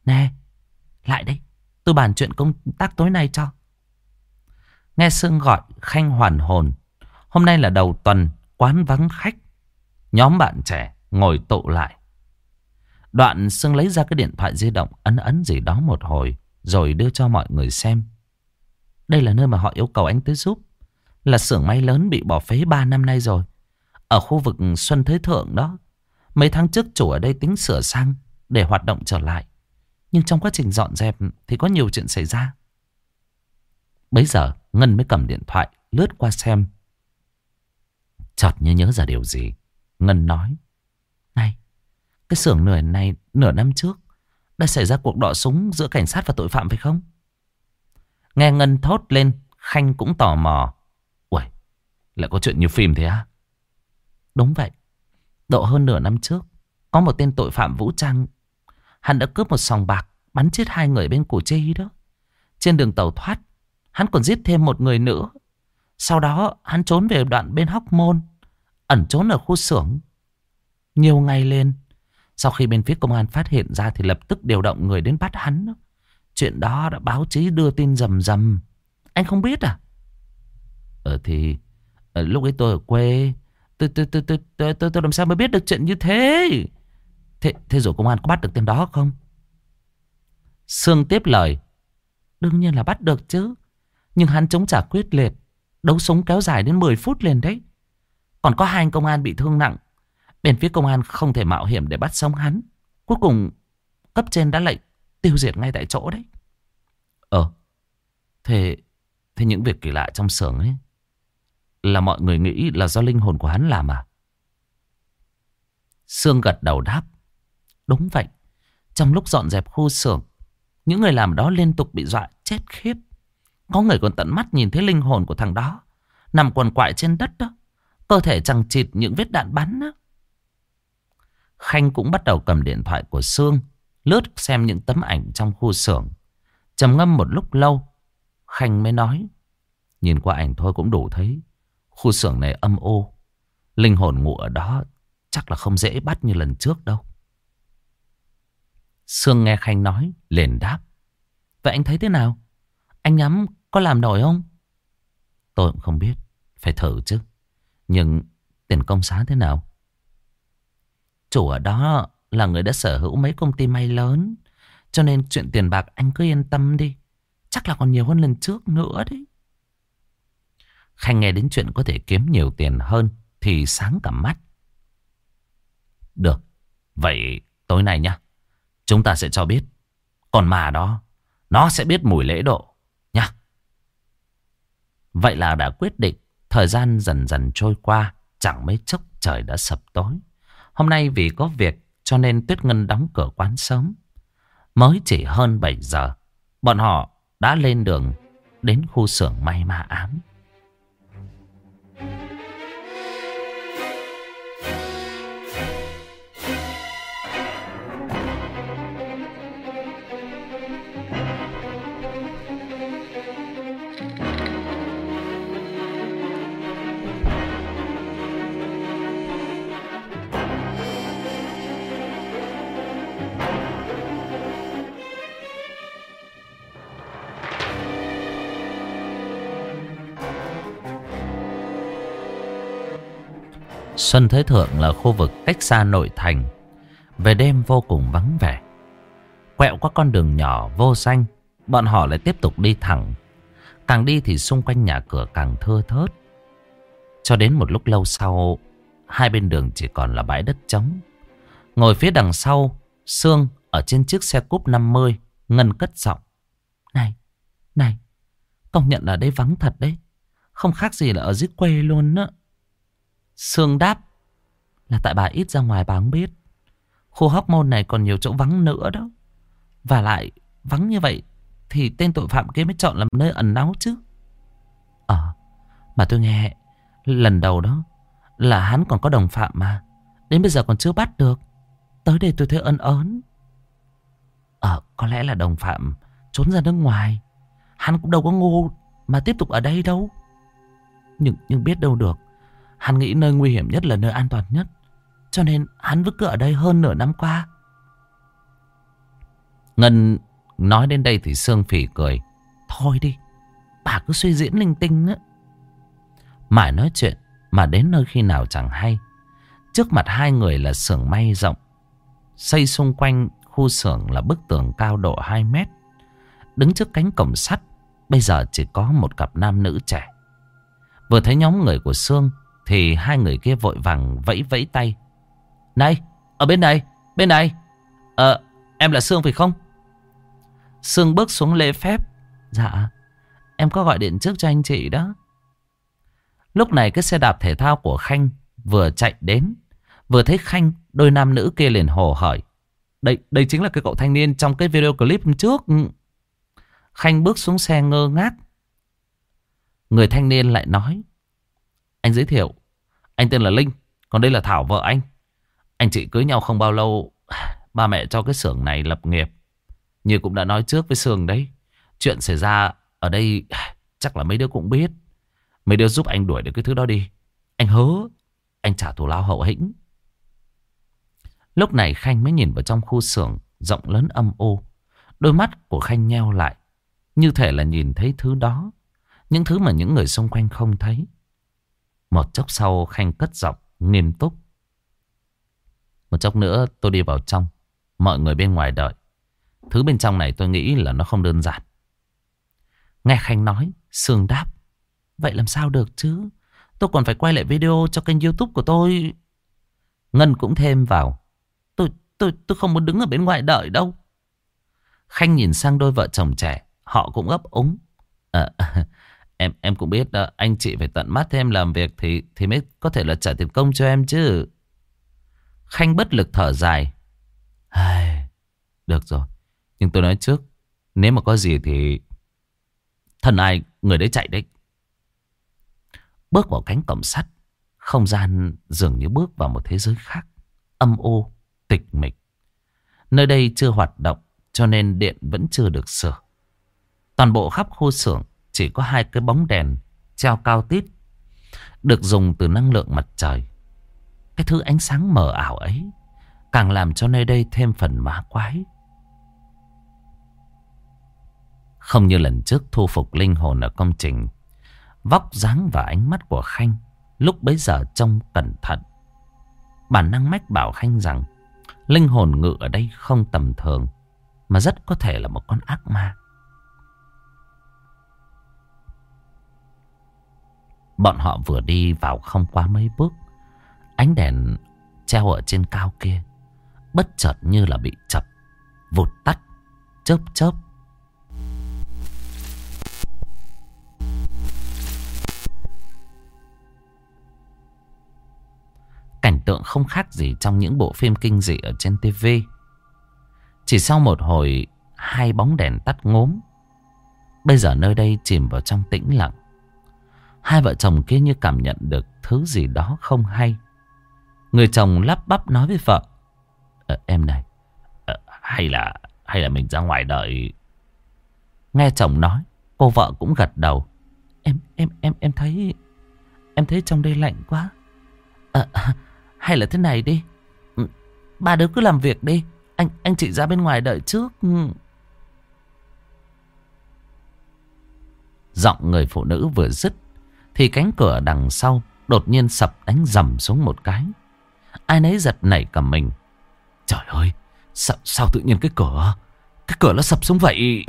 lại đây, tôi bàn chuyện công tác tối nay cho. Nghe Sương gọi, Khanh hoàn hồn. Hôm nay là đầu tuần, quán vắng khách. Nhóm bạn trẻ ngồi tụ lại. Đoạn Sương lấy ra cái điện thoại di động, ấn gì đó một hồi rồi đưa cho mọi người xem. Đây là nơi mà họ yêu cầu anh tới giúp. Là xưởng may lớn bị bỏ phế 3 năm nay rồi, ở khu vực Xuân Thới Thượng đó. Mấy tháng trước chủ ở đây tính sửa sang để hoạt động trở lại, nhưng trong quá trình dọn dẹp thì có nhiều chuyện xảy ra. Bấy giờ Ngân mới cầm điện thoại lướt qua xem. Chợt như nhớ ra điều gì, Ngân nói: Này, cái xưởng nửa năm trước đã xảy ra cuộc đọ súng giữa cảnh sát và tội phạm phải không? Nghe Ngân thốt lên, Khanh cũng tò mò: Uầy, lại có chuyện như phim thế á? Đúng vậy. Độ hơn nửa năm trước, có một tên tội phạm vũ trang, hắn đã cướp một sòng bạc, bắn chết 2 người bên Củ Chi đó. Trên đường tàu thoát, hắn còn giết thêm một người nữa. Sau đó hắn trốn về đoạn bên Hóc Môn, ẩn trốn ở khu xưởng. Nhiều ngày lên, sau khi bên phía công an phát hiện ra thì lập tức điều động người đến bắt hắn. Chuyện đó đã báo chí đưa tin rầm rầm. Anh không biết à? Thì lúc ấy tôi ở quê, tôi làm sao mới biết được chuyện như thế? Thế rồi công an có bắt được tên đó không? Sương tiếp lời: Đương nhiên là bắt được chứ. Nhưng hắn chống trả quyết liệt, đấu súng kéo dài đến 10 phút liền đấy. Còn có 2 anh công an bị thương nặng. Bên phía công an không thể mạo hiểm để bắt sống hắn. Cuối cùng cấp trên đã lệnh tiêu diệt ngay tại chỗ đấy. Thế những việc kỳ lạ trong xưởng ấy là mọi người nghĩ là do linh hồn của hắn làm à? Sương gật đầu đáp: Đúng vậy. Trong lúc dọn dẹp khu xưởng, những người làm đó liên tục bị dọa chết khiếp. Có người còn tận mắt nhìn thấy linh hồn của thằng đó nằm quằn quại trên đất đó, cơ thể chằng chịt những vết đạn bắn đó. Khanh cũng bắt đầu cầm điện thoại của Sương, lướt xem những tấm ảnh trong khu xưởng. Trầm ngâm một lúc lâu, Khanh mới nói: Nhìn qua ảnh thôi cũng đủ thấy khu xưởng này âm u. Linh hồn ngủ ở đó chắc là không dễ bắt như lần trước đâu. Sương nghe Khanh nói liền đáp: Vậy anh thấy thế nào? Anh nhắm có làm nổi không? Tôi cũng không biết, phải thử chứ. Nhưng tiền công xá thế nào? Chủ ở đó là người đã sở hữu mấy công ty may lớn, cho nên chuyện tiền bạc anh cứ yên tâm đi. Chắc là còn nhiều hơn lần trước nữa đấy. Khanh nghe đến chuyện có thể kiếm nhiều tiền hơn thì sáng cả mắt. Được, vậy tối nay nhá, chúng ta sẽ cho biết. Còn mà đó, nó sẽ biết mùi lễ độ nhá. Vậy là đã quyết định. Thời gian dần dần trôi qua, chẳng mấy chốc trời đã sập tối. Hôm nay vì có việc cho nên Tuyết Ngân đóng cửa quán sớm. Mới chỉ hơn 7 giờ, bọn họ đã lên đường đến khu xưởng may ma ám. Xuân Thế Thượng là khu vực cách xa nội thành, về đêm vô cùng vắng vẻ. Quẹo qua con đường nhỏ vô danh, bọn họ lại tiếp tục đi thẳng. Càng đi thì xung quanh nhà cửa càng thưa thớt. Cho đến một lúc lâu sau, hai bên đường chỉ còn là bãi đất trống. Ngồi phía đằng sau, Sương ở trên chiếc xe cúp 50, Ngân cất giọng: Này, công nhận là đây vắng thật đấy. Không khác gì là ở dưới quê luôn á. Sương đáp: Là tại bà ít ra ngoài bà không biết. Khu Hóc Môn này còn nhiều chỗ vắng nữa đó. Và lại vắng như vậy thì tên tội phạm kia mới chọn làm nơi ẩn náu chứ. Mà tôi nghe lần đầu đó là hắn còn có đồng phạm mà, đến bây giờ còn chưa bắt được. Tới đây tôi thấy ớn ớn. Có lẽ là đồng phạm trốn ra nước ngoài. Hắn cũng đâu có ngu mà tiếp tục ở đây đâu. Nhưng biết đâu được, hắn nghĩ nơi nguy hiểm nhất là nơi an toàn nhất, cho nên hắn vẫn cứ ở đây hơn nửa năm qua. Ngân nói đến đây thì Sương phì cười: Thôi đi, bà cứ suy diễn linh tinh á. Mãi nói chuyện mà đến nơi khi nào chẳng hay. Trước mặt hai người là xưởng may rộng, xây xung quanh khu xưởng là bức tường cao độ 2 mét. Đứng trước cánh cổng sắt, bây giờ chỉ có một cặp nam nữ trẻ. Vừa thấy nhóm người của Sương thì hai người kia vội vàng vẫy vẫy tay: Này, ở bên này, bên này. Em là Sương phải không? Sương bước xuống lễ phép: Dạ, em có gọi điện trước cho anh chị đó. Lúc này cái xe đạp thể thao của Khanh vừa chạy đến. Vừa thấy Khanh, đôi nam nữ kia liền hồ hởi. Đây chính là cái cậu thanh niên trong cái video clip hôm trước. Khanh bước xuống xe ngơ ngác. Người thanh niên lại nói: anh giới thiệu, anh tên là Linh, còn đây là Thảo vợ anh. Anh chị cưới nhau không bao lâu, ba mẹ cho cái xưởng này lập nghiệp. Như cũng đã nói trước với Sương đấy, chuyện xảy ra ở đây chắc là mấy đứa cũng biết. Mấy đứa giúp anh đuổi được cái thứ đó đi. Anh hứa anh trả thù lao hậu hĩnh. Lúc này Khanh mới nhìn vào trong khu xưởng rộng lớn âm u. Đôi mắt của Khanh nheo lại, như thể là nhìn thấy thứ đó, những thứ mà những người xung quanh không thấy. Một chốc sau Khanh cất giọng nghiêm túc: một chốc nữa tôi đi vào trong, mọi người bên ngoài đợi. Thứ bên trong này tôi nghĩ là nó không đơn giản. Nghe Khanh nói, Sương đáp: vậy làm sao được chứ, tôi còn phải quay lại video cho kênh YouTube của tôi. Ngân cũng thêm vào: Tôi không muốn đứng ở bên ngoài đợi đâu. Khanh nhìn sang đôi vợ chồng trẻ, họ cũng ấp úng: em cũng biết đó, anh chị phải tận mắt thêm làm việc thì mới có thể là trả tiền công cho em chứ. Khanh bất lực thở dài: được rồi, nhưng tôi nói trước, nếu mà có gì thì thân ai người đấy chạy đấy. Bước vào cánh cổng sắt, không gian dường như bước vào một thế giới khác, âm u, tịch mịch. Nơi đây chưa hoạt động cho nên điện vẫn chưa được sửa. Toàn bộ khắp khu xưởng chỉ có 2 cái bóng đèn treo cao tít, được dùng từ năng lượng mặt trời. Cái thứ ánh sáng mờ ảo ấy càng làm cho nơi đây thêm phần ma quái. Không như lần trước thu phục linh hồn ở công trình, vóc dáng và ánh mắt của Khanh lúc bấy giờ trông cẩn thận. Bản năng mách bảo Khanh rằng linh hồn ngự ở đây không tầm thường, mà rất có thể là một con ác ma. Bọn họ vừa đi vào không quá mấy bước, ánh đèn treo ở trên cao kia bất chợt như là bị chập, vụt tắt, chớp chớp. Cảnh tượng không khác gì trong những bộ phim kinh dị ở trên TV. Chỉ sau một hồi, 2 bóng đèn tắt ngốm. Bây giờ nơi đây chìm vào trong tĩnh lặng. Hai vợ chồng kia như cảm nhận được thứ gì đó không hay. Người chồng lắp bắp nói với vợ: em này, hay là mình ra ngoài đợi. Nghe chồng nói, cô vợ cũng gật đầu: Em thấy trong đây lạnh quá. Hay là thế này đi, ba đứa cứ làm việc đi, anh chị ra bên ngoài đợi trước. Giọng người phụ nữ vừa dứt thì cánh cửa đằng sau đột nhiên sập đánh rầm xuống một cái. Ai nấy giật nảy cả mình. Trời ơi, sao tự nhiên cái cửa nó sập xuống vậy?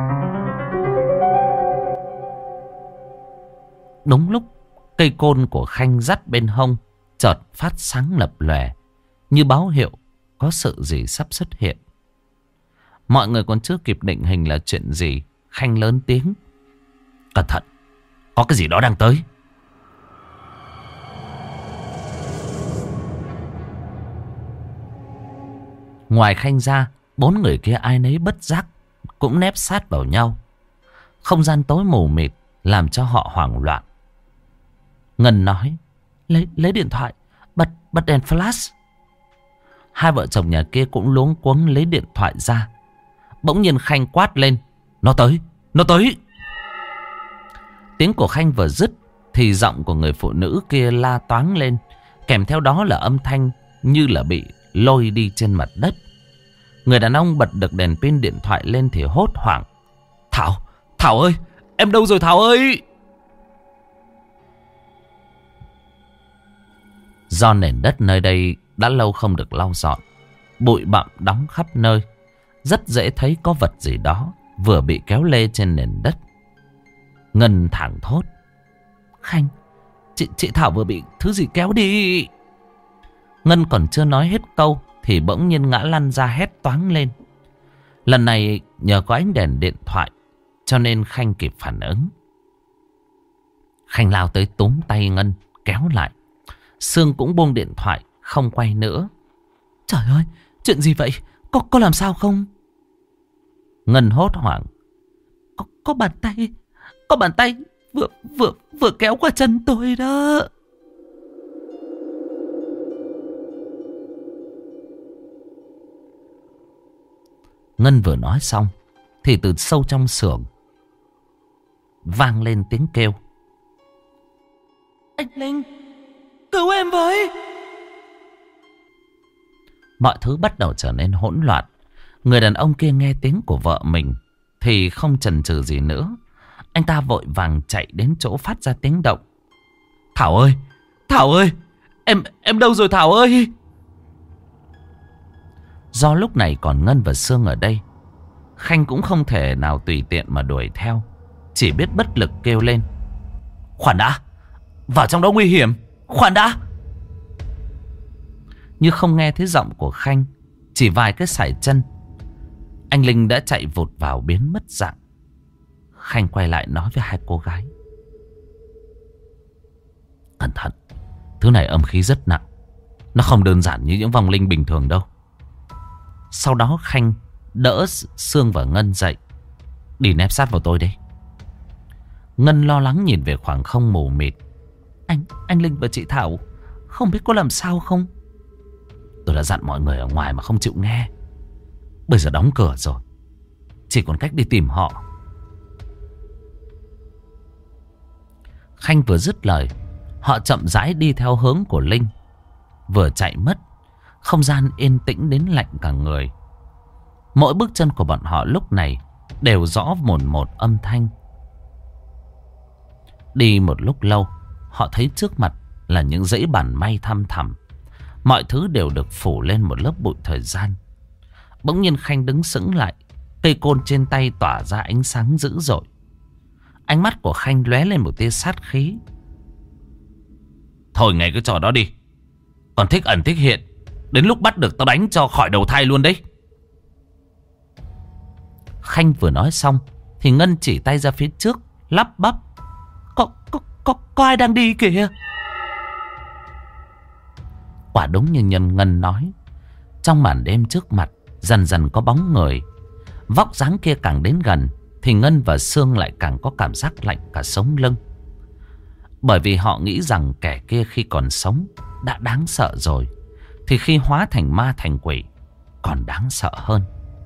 Đúng lúc cây côn của Khanh dắt bên hông chợt phát sáng lập lòe, như báo hiệu có sự gì sắp xuất hiện. Mọi người còn chưa kịp định hình là chuyện gì, Khanh lớn tiếng: cẩn thận, có cái gì đó đang tới. Ngoài Khanh ra, 4 người kia ai nấy bất giác cũng nép sát vào nhau. Không gian tối mù mịt làm cho họ hoảng loạn. Ngân nói: lấy điện thoại, bật đèn flash. Hai vợ chồng nhà kia cũng luống cuống lấy điện thoại ra. Bỗng nhiên Khanh quát lên: nó tới. Tiếng của Khanh vừa dứt thì giọng của người phụ nữ kia la toáng lên, kèm theo đó là âm thanh như là bị lôi đi trên mặt đất. Người đàn ông bật được đèn pin điện thoại lên thì hốt hoảng: Thảo ơi, em đâu rồi Thảo ơi? Do nền đất nơi đây đã lâu không được lau dọn, bụi bặm đóng khắp nơi, rất dễ thấy có vật gì đó vừa bị kéo lê trên nền đất. Ngân thảng thốt: Khanh, chị Thảo vừa bị thứ gì kéo đi. Ngân còn chưa nói hết câu thì bỗng nhiên ngã lăn ra hét toáng lên. Lần này nhờ có ánh đèn điện thoại cho nên Khanh kịp phản ứng. Khanh lao tới túm tay Ngân, kéo lại. Sương cũng buông điện thoại, không quay nữa. Trời ơi, chuyện gì vậy? Có làm sao không? Ngân hốt hoảng. Có bàn tay. Có bàn tay vừa kéo qua chân tôi đó. Ngân vừa nói xong thì từ sâu trong xưởng vang lên tiếng kêu. Anh Linh, cứu em với. Mọi thứ bắt đầu trở nên hỗn loạn. Người đàn ông kia nghe tiếng của vợ mình thì không chần chừ gì nữa. Anh ta vội vàng chạy đến chỗ phát ra tiếng động. Thảo ơi, Thảo ơi, em đâu rồi Thảo ơi? Do lúc này còn Ngân và Sương ở đây, Khanh cũng không thể nào tùy tiện mà đuổi theo. Chỉ biết bất lực kêu lên. Khoan đã, vào trong đó nguy hiểm, khoan đã. Như không nghe thấy giọng của Khanh, chỉ vài cái sải chân, anh Linh đã chạy vụt vào biến mất dạng. Khanh quay lại nói với hai cô gái. Cẩn thận, thứ này âm khí rất nặng. Nó không đơn giản như những vong linh bình thường đâu. Sau đó Khanh đỡ Sương và Ngân dậy. Đi nép sát vào tôi đi. Ngân lo lắng nhìn về khoảng không mù mịt. Anh Linh và chị Thảo không biết có làm sao không? Tôi đã dặn mọi người ở ngoài mà không chịu nghe. Bây giờ đóng cửa rồi, chỉ còn cách đi tìm họ. Khanh vừa dứt lời, họ chậm rãi đi theo hướng của Linh. Vừa chạy mất, không gian yên tĩnh đến lạnh cả người. Mỗi bước chân của bọn họ lúc này đều rõ mồn một âm thanh. Đi một lúc lâu, họ thấy trước mặt là những dãy bản may thăm thẳm. Mọi thứ đều được phủ lên một lớp bụi thời gian. Bỗng nhiên Khanh đứng sững lại. Cây côn trên tay tỏa ra ánh sáng dữ dội. Ánh mắt của Khanh lóe lên một tia sát khí. Thôi ngay cái trò đó đi. Còn thích ẩn thích hiện, đến lúc bắt được tao đánh cho khỏi đầu thai luôn đấy. Khanh vừa nói xong thì Ngân chỉ tay ra phía trước, lắp bắp. Có ai đang đi kìa. Quả đúng như Ngân nói. Trong màn đêm trước mặt dần dần có bóng người. Vóc dáng kia càng đến gần thì Ngân và Sương lại càng có cảm giác lạnh cả sống lưng. Bởi vì họ nghĩ rằng kẻ kia khi còn sống đã đáng sợ rồi, thì khi hóa thành ma thành quỷ còn đáng sợ hơn.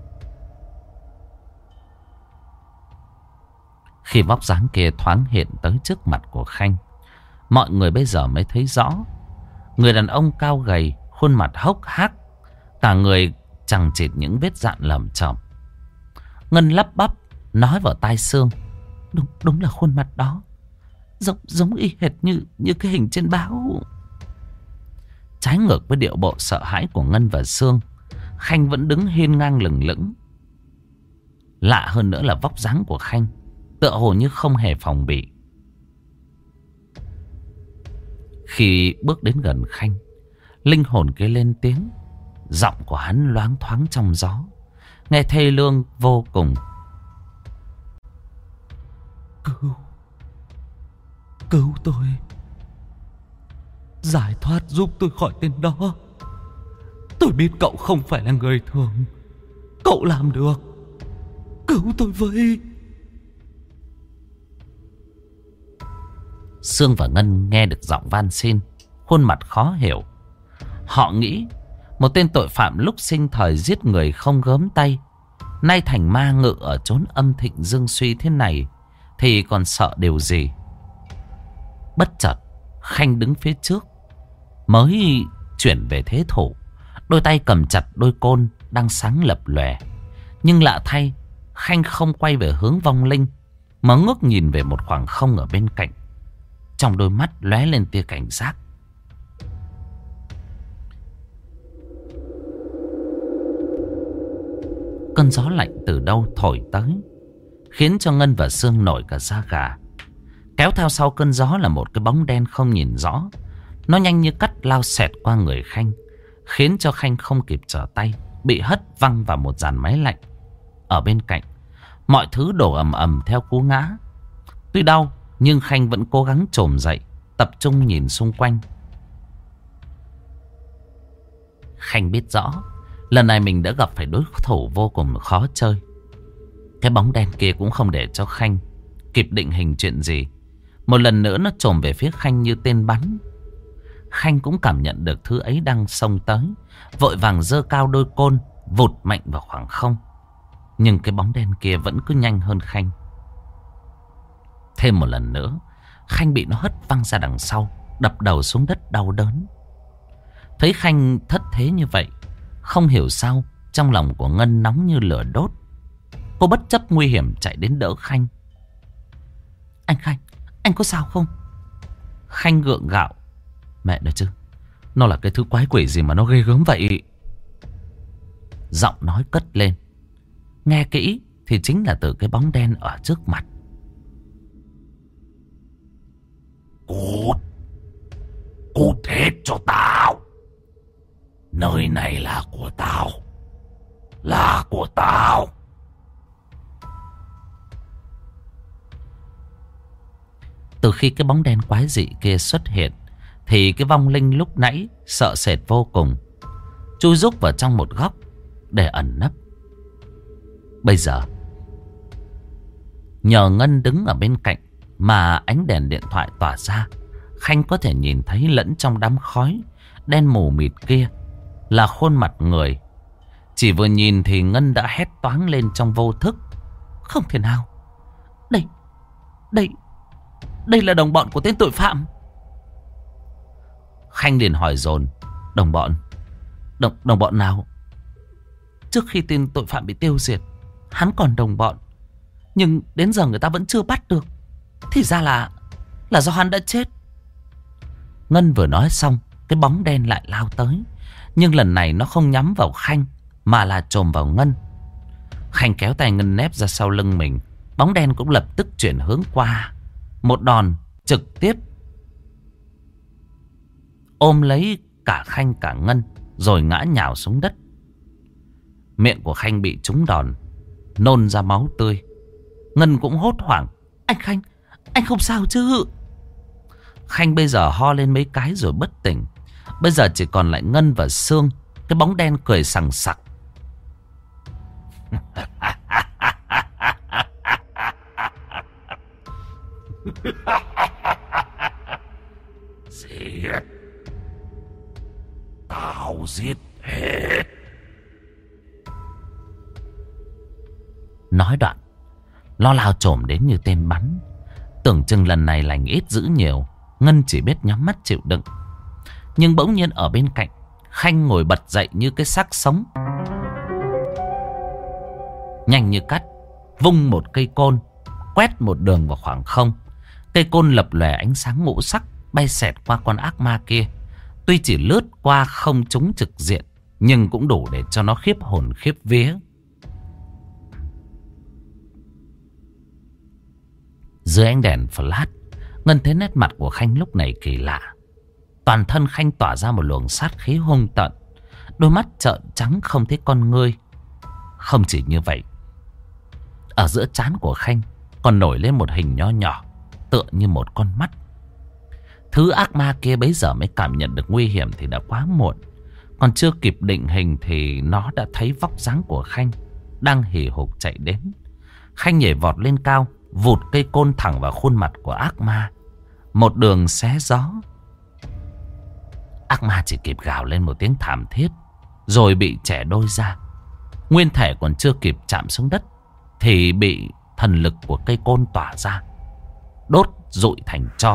Khi vóc dáng kia thoáng hiện tới trước mặt của Khanh, mọi người bây giờ mới thấy rõ. Người đàn ông cao gầy, khuôn mặt hốc hác, cả người chằng chịt những vết dạn lởm chởm. Ngân lắp bắp nói vào tai Sương. Đúng là khuôn mặt đó, giống y hệt như cái hình trên báo. Trái ngược với điệu bộ sợ hãi của Ngân và Sương, Khanh vẫn đứng hiên ngang lừng lững. Lạ hơn nữa là vóc dáng của Khanh tựa hồ như không hề phòng bị. Khi bước đến gần Khanh, linh hồn kia lên tiếng. Giọng của hắn loáng thoáng trong gió, nghe thê lương vô cùng. Cứu tôi, giải thoát giúp tôi khỏi tên đó. Tôi biết cậu không phải là người thường, cậu làm được. Cứu tôi với. Sương và Ngân nghe được giọng van xin, khuôn mặt khó hiểu. Họ nghĩ một tên tội phạm lúc sinh thời giết người không gớm tay, nay thành ma ngự ở chốn âm thịnh dương suy thế này thì còn sợ điều gì. Bất chợt Khanh đứng phía trước, mới chuyển về thế thủ. Đôi tay cầm chặt đôi côn đang sáng lập lòe. Nhưng lạ thay, Khanh không quay về hướng vong linh, mà ngước nhìn về một khoảng không ở bên cạnh. Trong đôi mắt lóe lên tia cảnh giác. Cơn gió lạnh từ đâu thổi tới, khiến cho Ngân và Sương nổi cả da gà. Kéo theo sau cơn gió là một cái bóng đen không nhìn rõ. Nó nhanh như cắt lao xẹt qua người Khanh, khiến cho Khanh không kịp trở tay, bị hất văng vào một dàn máy lạnh. Ở bên cạnh, mọi thứ đổ ầm ầm theo cú ngã. Tuy đau nhưng Khanh vẫn cố gắng chồm dậy, tập trung nhìn xung quanh. Khanh biết rõ lần này mình đã gặp phải đối thủ vô cùng khó chơi. Cái bóng đen kia cũng không để cho Khanh kịp định hình chuyện gì. Một lần nữa nó chồm về phía Khanh như tên bắn. Khanh cũng cảm nhận được thứ ấy đang xông tới, vội vàng giơ cao đôi côn, vụt mạnh vào khoảng không. Nhưng cái bóng đen kia vẫn cứ nhanh hơn Khanh. Thêm một lần nữa, Khanh bị nó hất văng ra đằng sau, đập đầu xuống đất đau đớn. Thấy Khanh thất thế như vậy, không hiểu sao trong lòng của Ngân nóng như lửa đốt. Cô bất chấp nguy hiểm chạy đến đỡ Khanh. Anh Khanh, anh có sao không? Khanh gượng gạo. Mẹ đó chứ, nó là cái thứ quái quỷ gì mà nó ghê gớm vậy? Giọng nói cất lên. Nghe kỹ thì chính là từ cái bóng đen ở trước mặt. Cút, cút hết cho tao. Nơi này là của tao. Là của tao. Từ khi cái bóng đen quái dị kia xuất hiện thì cái vong linh lúc nãy sợ sệt vô cùng, chui rúc vào trong một góc để ẩn nấp. Bây giờ nhờ Ngân đứng ở bên cạnh mà ánh đèn điện thoại tỏa ra, Khanh có thể nhìn thấy lẫn trong đám khói đen mù mịt kia là khuôn mặt người. Chỉ vừa nhìn thì Ngân đã hét toáng lên trong vô thức. Không thể nào. Đây là đồng bọn của tên tội phạm. Khanh liền hỏi dồn. Đồng bọn? Đồng bọn nào? Trước khi tên tội phạm bị tiêu diệt, hắn còn đồng bọn. Nhưng đến giờ người ta vẫn chưa bắt được. Thì ra là do hắn đã chết. Ngân vừa nói xong, cái bóng đen lại lao tới. Nhưng lần này nó không nhắm vào Khanh mà là chồm vào Ngân. Khanh kéo tay Ngân nép ra sau lưng mình. Bóng đen cũng lập tức chuyển hướng qua. Một đòn trực tiếp ôm lấy cả Khanh cả Ngân, rồi ngã nhào xuống đất. Miệng của Khanh bị trúng đòn, nôn ra máu tươi. Ngân cũng hốt hoảng. Anh Khanh, anh không sao chứ? Khanh bây giờ ho lên mấy cái rồi bất tỉnh. Bây giờ chỉ còn lại Ngân và Sương. Cái bóng đen cười sằng sặc. Giết. Tao giết hết. Nói đoạn, nó lao chồm đến như tên bắn. Tưởng chừng lần này lành ít dữ nhiều. Ngân chỉ biết nhắm mắt chịu đựng. Nhưng bỗng nhiên ở bên cạnh, Khanh ngồi bật dậy như cái xác sống. Nhanh như cắt, vung một cây côn, quét một đường vào khoảng không. Cây côn lập lòe ánh sáng ngũ sắc, bay xẹt qua con ác ma kia. Tuy chỉ lướt qua không trúng trực diện, nhưng cũng đủ để cho nó khiếp hồn khiếp vía. Dưới ánh đèn flash, Ngân thấy nét mặt của Khanh lúc này kỳ lạ. Toàn thân Khanh tỏa ra một luồng sát khí hung tợn. Đôi mắt trợn trắng không thấy con ngươi. Không chỉ như vậy, ở giữa trán của Khanh còn nổi lên một hình nho nhỏ, tựa như một con mắt. Thứ ác ma kia bấy giờ mới cảm nhận được nguy hiểm thì đã quá muộn. Còn chưa kịp định hình thì nó đã thấy vóc dáng của Khanh đang hì hục chạy đến. Khanh nhảy vọt lên cao, vụt cây côn thẳng vào khuôn mặt của ác ma, một đường xé gió. Ác ma chỉ kịp gào lên một tiếng thảm thiết, rồi bị chẻ đôi ra. Nguyên thể còn chưa kịp chạm xuống đất thì bị thần lực của cây côn tỏa ra, đốt rụi thành tro.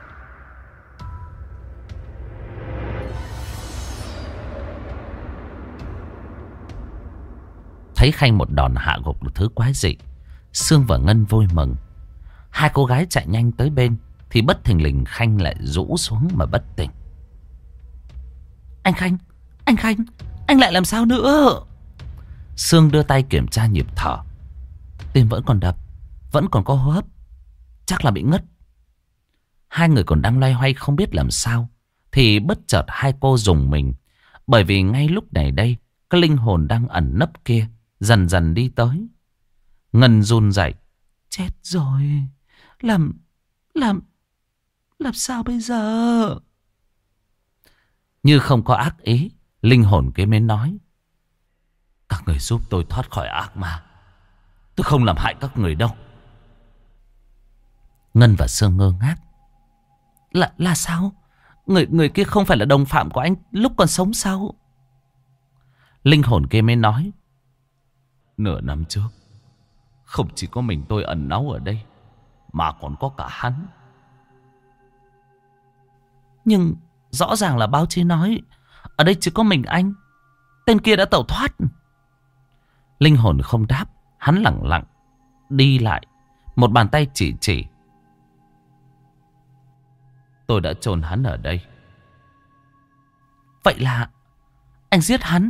Thấy Khanh một đòn hạ gục được thứ quái dị, Sương và Ngân vui mừng. Hai cô gái chạy nhanh tới bên thì bất thình lình Khanh lại rũ xuống mà bất tỉnh. Anh Khanh, anh lại làm sao nữa? Sương đưa tay kiểm tra nhịp thở. Tim vẫn còn đập, vẫn còn có hô hấp, chắc là bị ngất. Hai người còn đang loay hoay không biết làm sao thì bất chợt hai cô rùng mình. Bởi vì ngay lúc này đây, cái linh hồn đang ẩn nấp kia dần dần đi tới. Ngân run rẩy. Chết rồi. Làm sao bây giờ? Như không có ác ý, linh hồn kia mới nói. Các người giúp tôi thoát khỏi ác ma. Tôi không làm hại các người đâu. Ngân và Sương ngơ ngác. Là sao? Người kia không phải là đồng phạm của anh lúc còn sống sao? Linh hồn kia mới nói. Nửa năm trước, không chỉ có mình tôi ẩn náu ở đây, mà còn có cả hắn. Nhưng rõ ràng là báo chí nói ở đây chỉ có mình anh. Tên kia đã tẩu thoát. Linh hồn không đáp. Hắn lẳng lặng đi lại, một bàn tay chỉ. Tôi đã chôn hắn ở đây. Vậy là anh giết hắn?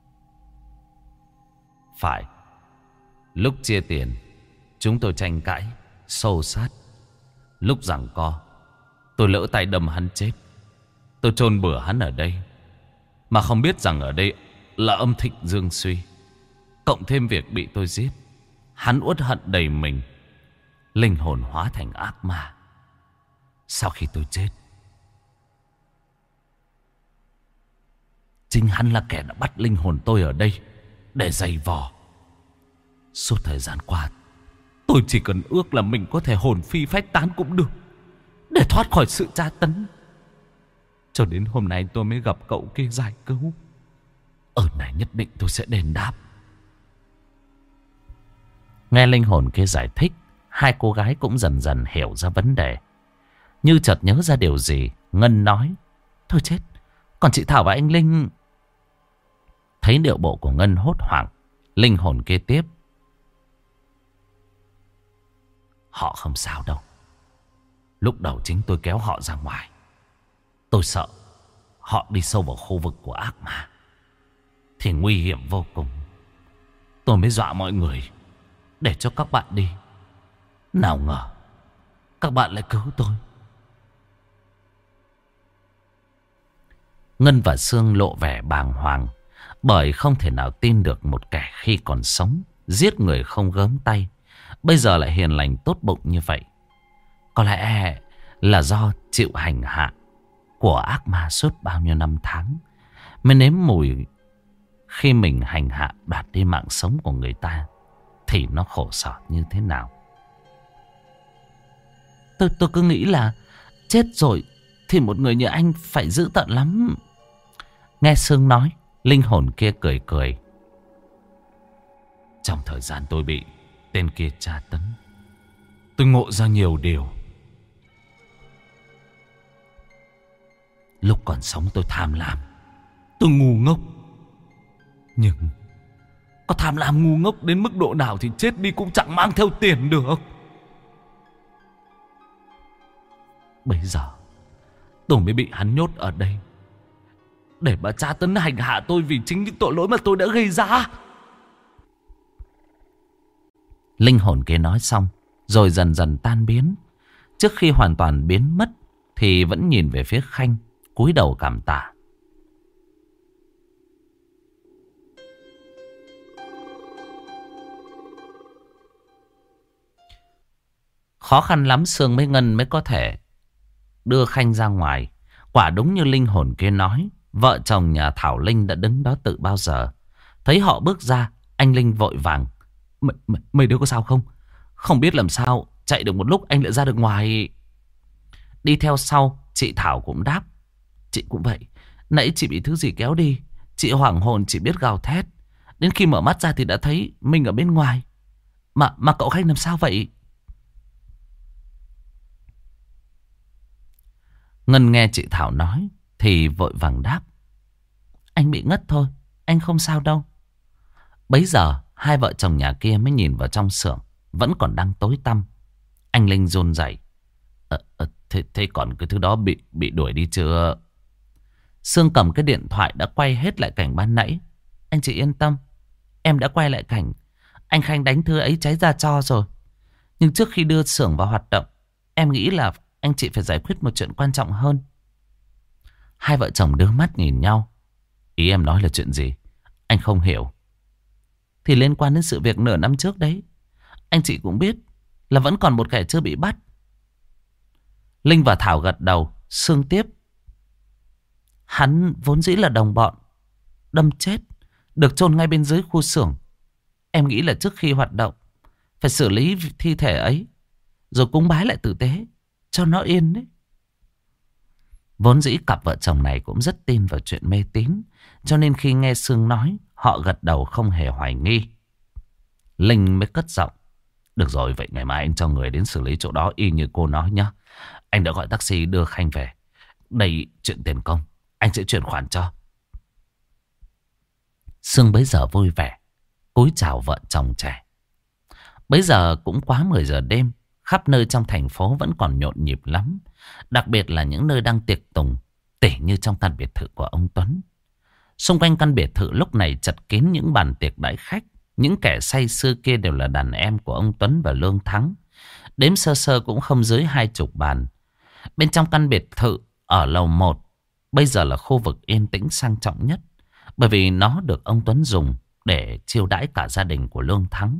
Phải. Lúc chia tiền, chúng tôi tranh cãi, xô xát. Lúc giằng co, tôi lỡ tay đâm hắn chết. Tôi chôn bừa hắn ở đây, mà không biết rằng ở đây là âm thịnh dương suy. Cộng thêm việc bị tôi giết, hắn uất hận đầy mình, linh hồn hóa thành ác ma. Sau khi tôi chết, chính hắn là kẻ đã bắt linh hồn tôi ở đây để giày vò. Suốt thời gian qua, tôi chỉ cần ước là mình có thể hồn phi phách tán cũng được, để thoát khỏi sự tra tấn. Cho đến hôm nay tôi mới gặp cậu kia giải cứu. Ơn này nhất định tôi sẽ đền đáp. Nghe linh hồn kia giải thích, hai cô gái cũng dần dần hiểu ra vấn đề. Như chợt nhớ ra điều gì, Ngân nói. Thôi chết, còn chị Thảo và anh Linh. Thấy điệu bộ của Ngân hốt hoảng, linh hồn kia tiếp. Họ không sao đâu. Lúc đầu chính tôi kéo họ ra ngoài. Tôi sợ họ đi sâu vào khu vực của ác ma thì nguy hiểm vô cùng. Tôi mới dọa mọi người để cho các bạn đi. Nào ngờ các bạn lại cứu tôi. Ngân và Sương lộ vẻ bàng hoàng, bởi không thể nào tin được một kẻ khi còn sống giết người không gớm tay, bây giờ lại hiền lành tốt bụng như vậy. Có lẽ là do chịu hành hạ của ác ma suốt bao nhiêu năm tháng, mới nếm mùi khi mình hành hạ đoạt đi mạng sống của người ta thì nó khổ sở như thế nào. Tôi cứ nghĩ là chết rồi thì một người như anh phải dữ tợn lắm. Nghe Sương nói, linh hồn kia cười cười. Trong thời gian tôi bị tên kia tra tấn, tôi ngộ ra nhiều điều. Lúc còn sống tôi tham lam, tôi ngu ngốc. Nhưng có tham lam ngu ngốc đến mức độ nào thì chết đi cũng chẳng mang theo tiền được. Bây giờ tôi mới bị hắn nhốt ở đây để mà tra tấn hành hạ tôi vì chính những tội lỗi mà tôi đã gây ra. Linh hồn kia nói xong rồi dần dần tan biến. Trước khi hoàn toàn biến mất thì vẫn nhìn về phía Khanh, cúi đầu cảm tạ. Khó khăn lắm Sương với Ngân mới có thể đưa Khanh ra ngoài. Quả đúng như linh hồn kia nói, vợ chồng nhà Thảo Linh đã đứng đó từ bao giờ. Thấy họ bước ra, anh Linh vội vàng. Mấy đứa có sao không? Không biết làm sao chạy được một lúc anh lại ra được ngoài. Đi theo sau, chị Thảo cũng đáp. Chị cũng vậy. Nãy chị bị thứ gì kéo đi. Chị hoảng hồn chỉ biết gào thét. Đến khi mở mắt ra thì đã thấy mình ở bên ngoài. Mà cậu Khanh làm sao vậy? Ngân nghe chị Thảo nói thì vội vàng đáp. Anh bị ngất thôi, anh không sao đâu. Bấy giờ hai vợ chồng nhà kia mới nhìn vào trong xưởng, vẫn còn đang tối tăm. Anh Linh run rẩy. Thế còn cái thứ đó bị đuổi đi chưa? Sương cầm cái điện thoại đã quay hết lại cảnh ban nãy. Anh chị yên tâm, em đã quay lại cảnh anh Khanh đánh thứ ấy cháy ra tro rồi. Nhưng trước khi đưa xưởng vào hoạt động, em nghĩ là anh chị phải giải quyết một chuyện quan trọng hơn. Hai vợ chồng đưa mắt nhìn nhau. Ý em nói là chuyện gì? Anh không hiểu. Thì liên quan đến sự việc nửa năm trước đấy. Anh chị cũng biết là vẫn còn một kẻ chưa bị bắt. Linh và Thảo gật đầu. Sương tiếp. Hắn vốn dĩ là đồng bọn, đâm chết, được chôn ngay bên dưới khu xưởng. Em nghĩ là trước khi hoạt động phải xử lý thi thể ấy, rồi cúng bái lại tử tế cho nó yên đấy. Vốn dĩ cặp vợ chồng này cũng rất tin vào chuyện mê tín, cho nên khi nghe Sương nói, họ gật đầu không hề hoài nghi. Linh mới cất giọng. Được rồi, vậy ngày mai anh cho người đến xử lý chỗ đó y như cô nói nhá. Anh đã gọi taxi đưa Khanh về. Đây chuyện tiền công, anh sẽ chuyển khoản cho. Sương bấy giờ vui vẻ cúi chào vợ chồng trẻ. Bấy giờ cũng quá 10 giờ đêm. Khắp nơi trong thành phố vẫn còn nhộn nhịp lắm. Đặc biệt là những nơi đang tiệc tùng, tỉ như trong căn biệt thự của ông Tuấn. Xung quanh căn biệt thự lúc này chật kín những bàn tiệc đãi khách. Những kẻ say sưa kia đều là đàn em của ông Tuấn và Lương Thắng. Đếm sơ sơ cũng không dưới 20 bàn. Bên trong căn biệt thự ở lầu 1 bây giờ là khu vực yên tĩnh sang trọng nhất, bởi vì nó được ông Tuấn dùng để chiêu đãi cả gia đình của Lương Thắng.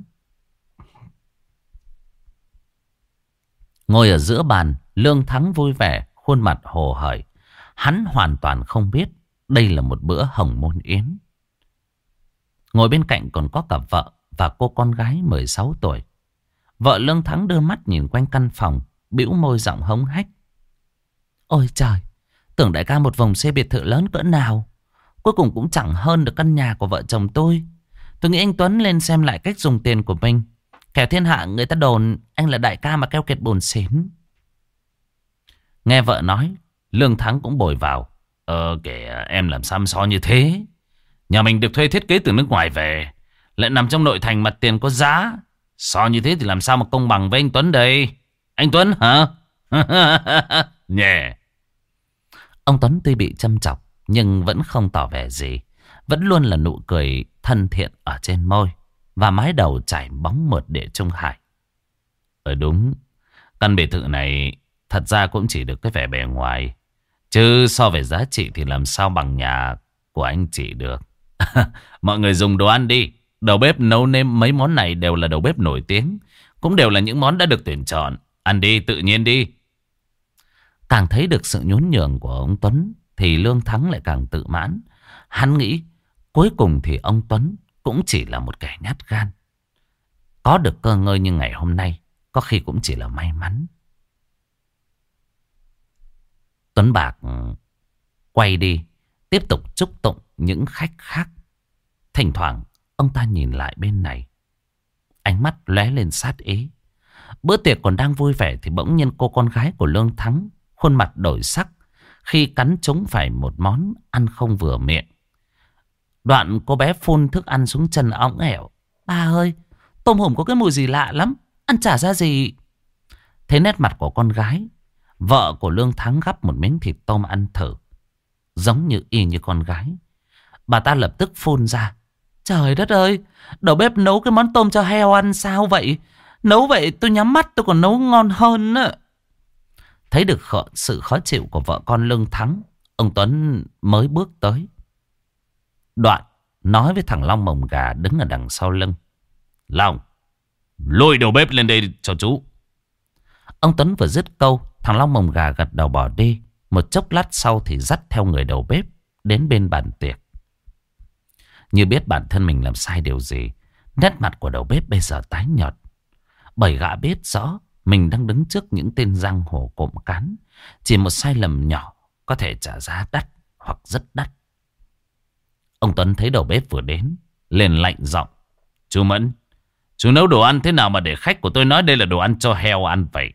Ngồi ở giữa bàn, Lương Thắng vui vẻ, khuôn mặt hồ hởi. Hắn hoàn toàn không biết đây là một bữa hồng môn yến. Ngồi bên cạnh còn có cả vợ và cô con gái 16 tuổi. Vợ Lương Thắng đưa mắt nhìn quanh căn phòng, bĩu môi giọng hống hách. Ôi trời, tưởng đại ca một vòng xe biệt thự lớn cỡ nào, cuối cùng cũng chẳng hơn được căn nhà của vợ chồng tôi. Tôi nghĩ anh Tuấn lên xem lại cách dùng tiền của mình. Kẻ thiên hạ người ta đồn anh là đại ca mà keo kiệt bồn xến. Nghe vợ nói, Lương Thắng cũng bồi vào. Kể em làm xăm so như thế. Nhà mình được thuê thiết kế từ nước ngoài về, lại nằm trong nội thành, mặt tiền có giá. So như thế thì làm sao mà công bằng với anh Tuấn đây? Anh Tuấn hả? Nhè. Ông Tuấn tuy bị châm chọc nhưng vẫn không tỏ vẻ gì. Vẫn luôn là nụ cười thân thiện ở trên môi và mái đầu chảy bóng mượt để Trung Hải. Đúng, căn biệt thự này thật ra cũng chỉ được cái vẻ bề ngoài, chứ so về giá trị thì làm sao bằng nhà của anh chị được. Mọi người dùng đồ ăn đi. Đầu bếp nấu nêm mấy món này đều là đầu bếp nổi tiếng, cũng đều là những món đã được tuyển chọn. Ăn đi, tự nhiên đi. Càng thấy được sự nhún nhường của ông Tuấn thì Lương Thắng lại càng tự mãn. Hắn nghĩ cuối cùng thì ông Tuấn cũng chỉ là một kẻ nhát gan. Có được cơ ngơi như ngày hôm nay có khi cũng chỉ là may mắn. Tuấn Bạc quay đi, tiếp tục chúc tụng những khách khác. Thỉnh thoảng ông ta nhìn lại bên này, ánh mắt lóe lên sát ý. Bữa tiệc còn đang vui vẻ thì bỗng nhiên cô con gái của Lương Thắng khuôn mặt đổi sắc khi cắn trúng phải một món ăn không vừa miệng. Đoạn cô bé phun thức ăn xuống chân óng ẻo. Ba ơi, tôm hùm có cái mùi gì lạ lắm, ăn chả ra gì. Thấy nét mặt của con gái, vợ của Lương Thắng gắp một miếng thịt tôm ăn thử, giống như y như con gái. Bà ta lập tức phun ra. Trời đất ơi, đầu bếp nấu cái món tôm cho heo ăn sao vậy? Nấu vậy tôi nhắm mắt tôi còn nấu ngon hơn á. Thấy được sự khó chịu của vợ con Lương Thắng, ông Tuấn mới bước tới. Đoạn nói với thằng Long mồng gà đứng ở đằng sau lưng. Long, lôi đầu bếp lên đây cho chú. Ông Tuấn vừa dứt câu, thằng Long mồng gà gật đầu bỏ đi. Một chốc lát sau thì dắt theo người đầu bếp đến bên bàn tiệc. Như biết bản thân mình làm sai điều gì, nét mặt của đầu bếp bây giờ tái nhợt. Bởi gã biết rõ mình đang đứng trước những tên giang hồ cộm cán. Chỉ một sai lầm nhỏ có thể trả giá đắt hoặc rất đắt. Ông Tuấn thấy đầu bếp vừa đến, liền lạnh giọng. Chú Mẫn, chú nấu đồ ăn thế nào mà để khách của tôi nói đây là đồ ăn cho heo ăn vậy?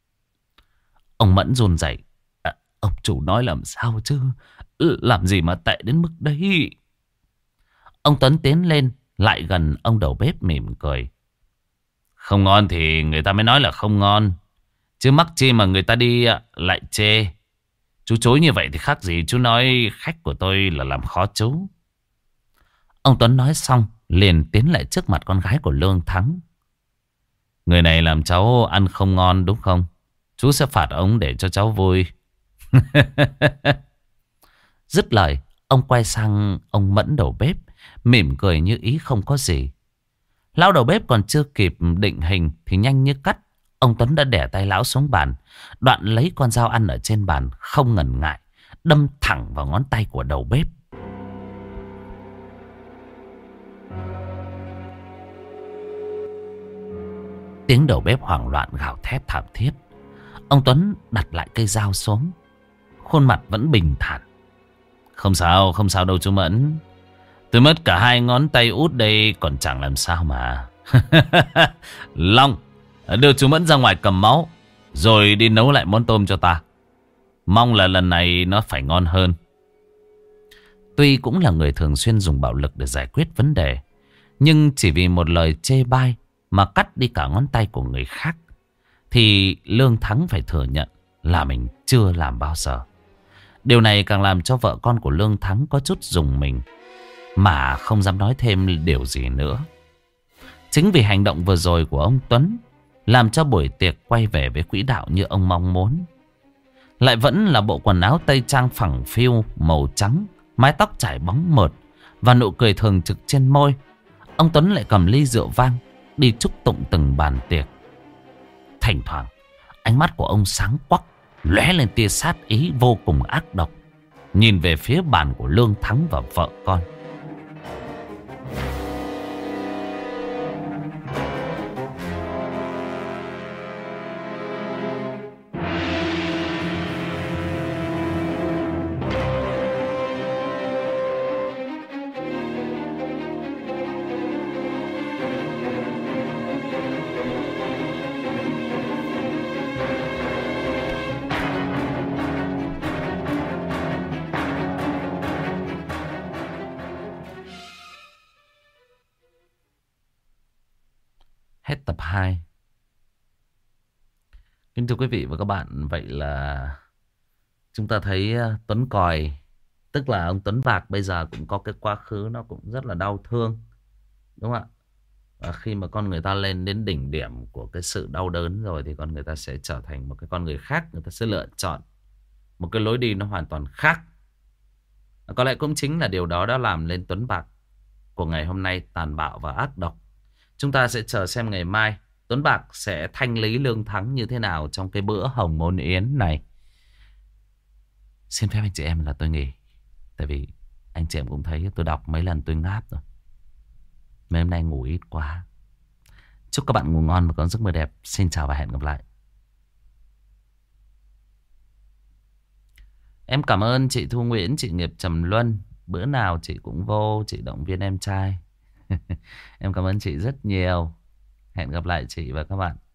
Ông Mẫn run rẩy. Ông chủ nói làm sao chứ? Làm gì mà tệ đến mức đấy? Ông Tuấn tiến lên, lại gần ông đầu bếp mỉm cười. Không ngon thì người ta mới nói là không ngon, chứ mắc chi mà người ta đi lại chê. Chú chối như vậy thì khác gì chú nói khách của tôi là làm khó chú. Ông Tuấn nói xong liền tiến lại trước mặt con gái của Lương Thắng. Người này làm cháu ăn không ngon đúng không? Chú sẽ phạt ông để cho cháu vui. Dứt lời, ông quay sang ông Mẫn đầu bếp, mỉm cười như ý không có gì. Lão đầu bếp còn chưa kịp định hình thì nhanh như cắt, Ông Tuấn đã đè tay lão xuống bàn, đoạn lấy con dao ăn ở trên bàn, không ngần ngại đâm thẳng vào ngón tay của đầu bếp. Tiếng đầu bếp hoảng loạn gào thét thảm thiết. Ông Tuấn đặt lại cây dao xuống, khuôn mặt vẫn bình thản. Không sao, không sao đâu chú Mẫn. Tôi mất cả 2 ngón tay út đây còn chẳng làm sao mà. Long, đưa chú Mẫn ra ngoài cầm máu, rồi đi nấu lại món tôm cho ta. Mong là lần này nó phải ngon hơn. Tuy cũng là người thường xuyên dùng bạo lực để giải quyết vấn đề, nhưng chỉ vì một lời chê bai mà cắt đi cả ngón tay của người khác, thì Lương Thắng phải thừa nhận là mình chưa làm bao giờ. Điều này càng làm cho vợ con của Lương Thắng có chút rùng mình, mà không dám nói thêm điều gì nữa. Chính vì hành động vừa rồi của ông Tuấn làm cho buổi tiệc quay về với quỹ đạo như ông mong muốn. Lại vẫn là bộ quần áo tây trang phẳng phiu màu trắng, mái tóc trải bóng mượt và nụ cười thường trực trên môi. Ông Tuấn lại cầm ly rượu vang đi chúc tụng từng bàn tiệc. Thỉnh thoảng ánh mắt của ông sáng quắc, lóe lên tia sát ý vô cùng ác độc, nhìn về phía bàn của Lương Thắng và vợ con. Hết tập 2. Kính thưa quý vị và các bạn, vậy là chúng ta thấy Tuấn Còi, tức là ông Tuấn Bạc, bây giờ cũng có cái quá khứ nó cũng rất là đau thương, đúng không ạ? Và khi mà con người ta lên đến đỉnh điểm của cái sự đau đớn rồi, thì con người ta sẽ trở thành một cái con người khác. Người ta sẽ lựa chọn một cái lối đi nó hoàn toàn khác. Có lẽ cũng chính là điều đó đã làm nên Tuấn Bạc của ngày hôm nay tàn bạo và ác độc. Chúng ta sẽ chờ xem ngày mai Tuấn Bạc sẽ thanh lý Lương Thắng như thế nào trong cái bữa hồng môn yến này. Xin phép anh chị em là tôi nghỉ, tại vì anh chị em cũng thấy tôi đọc mấy lần tôi ngáp rồi. Mấy hôm nay ngủ ít quá. Chúc các bạn ngủ ngon và có giấc mơ đẹp. Xin chào và hẹn gặp lại. Em cảm ơn chị Thu Nguyễn, chị Nghiệp Trầm Luân. Bữa nào chị cũng vô, chị động viên em trai. Em cảm ơn chị rất nhiều. Hẹn gặp lại chị và các bạn.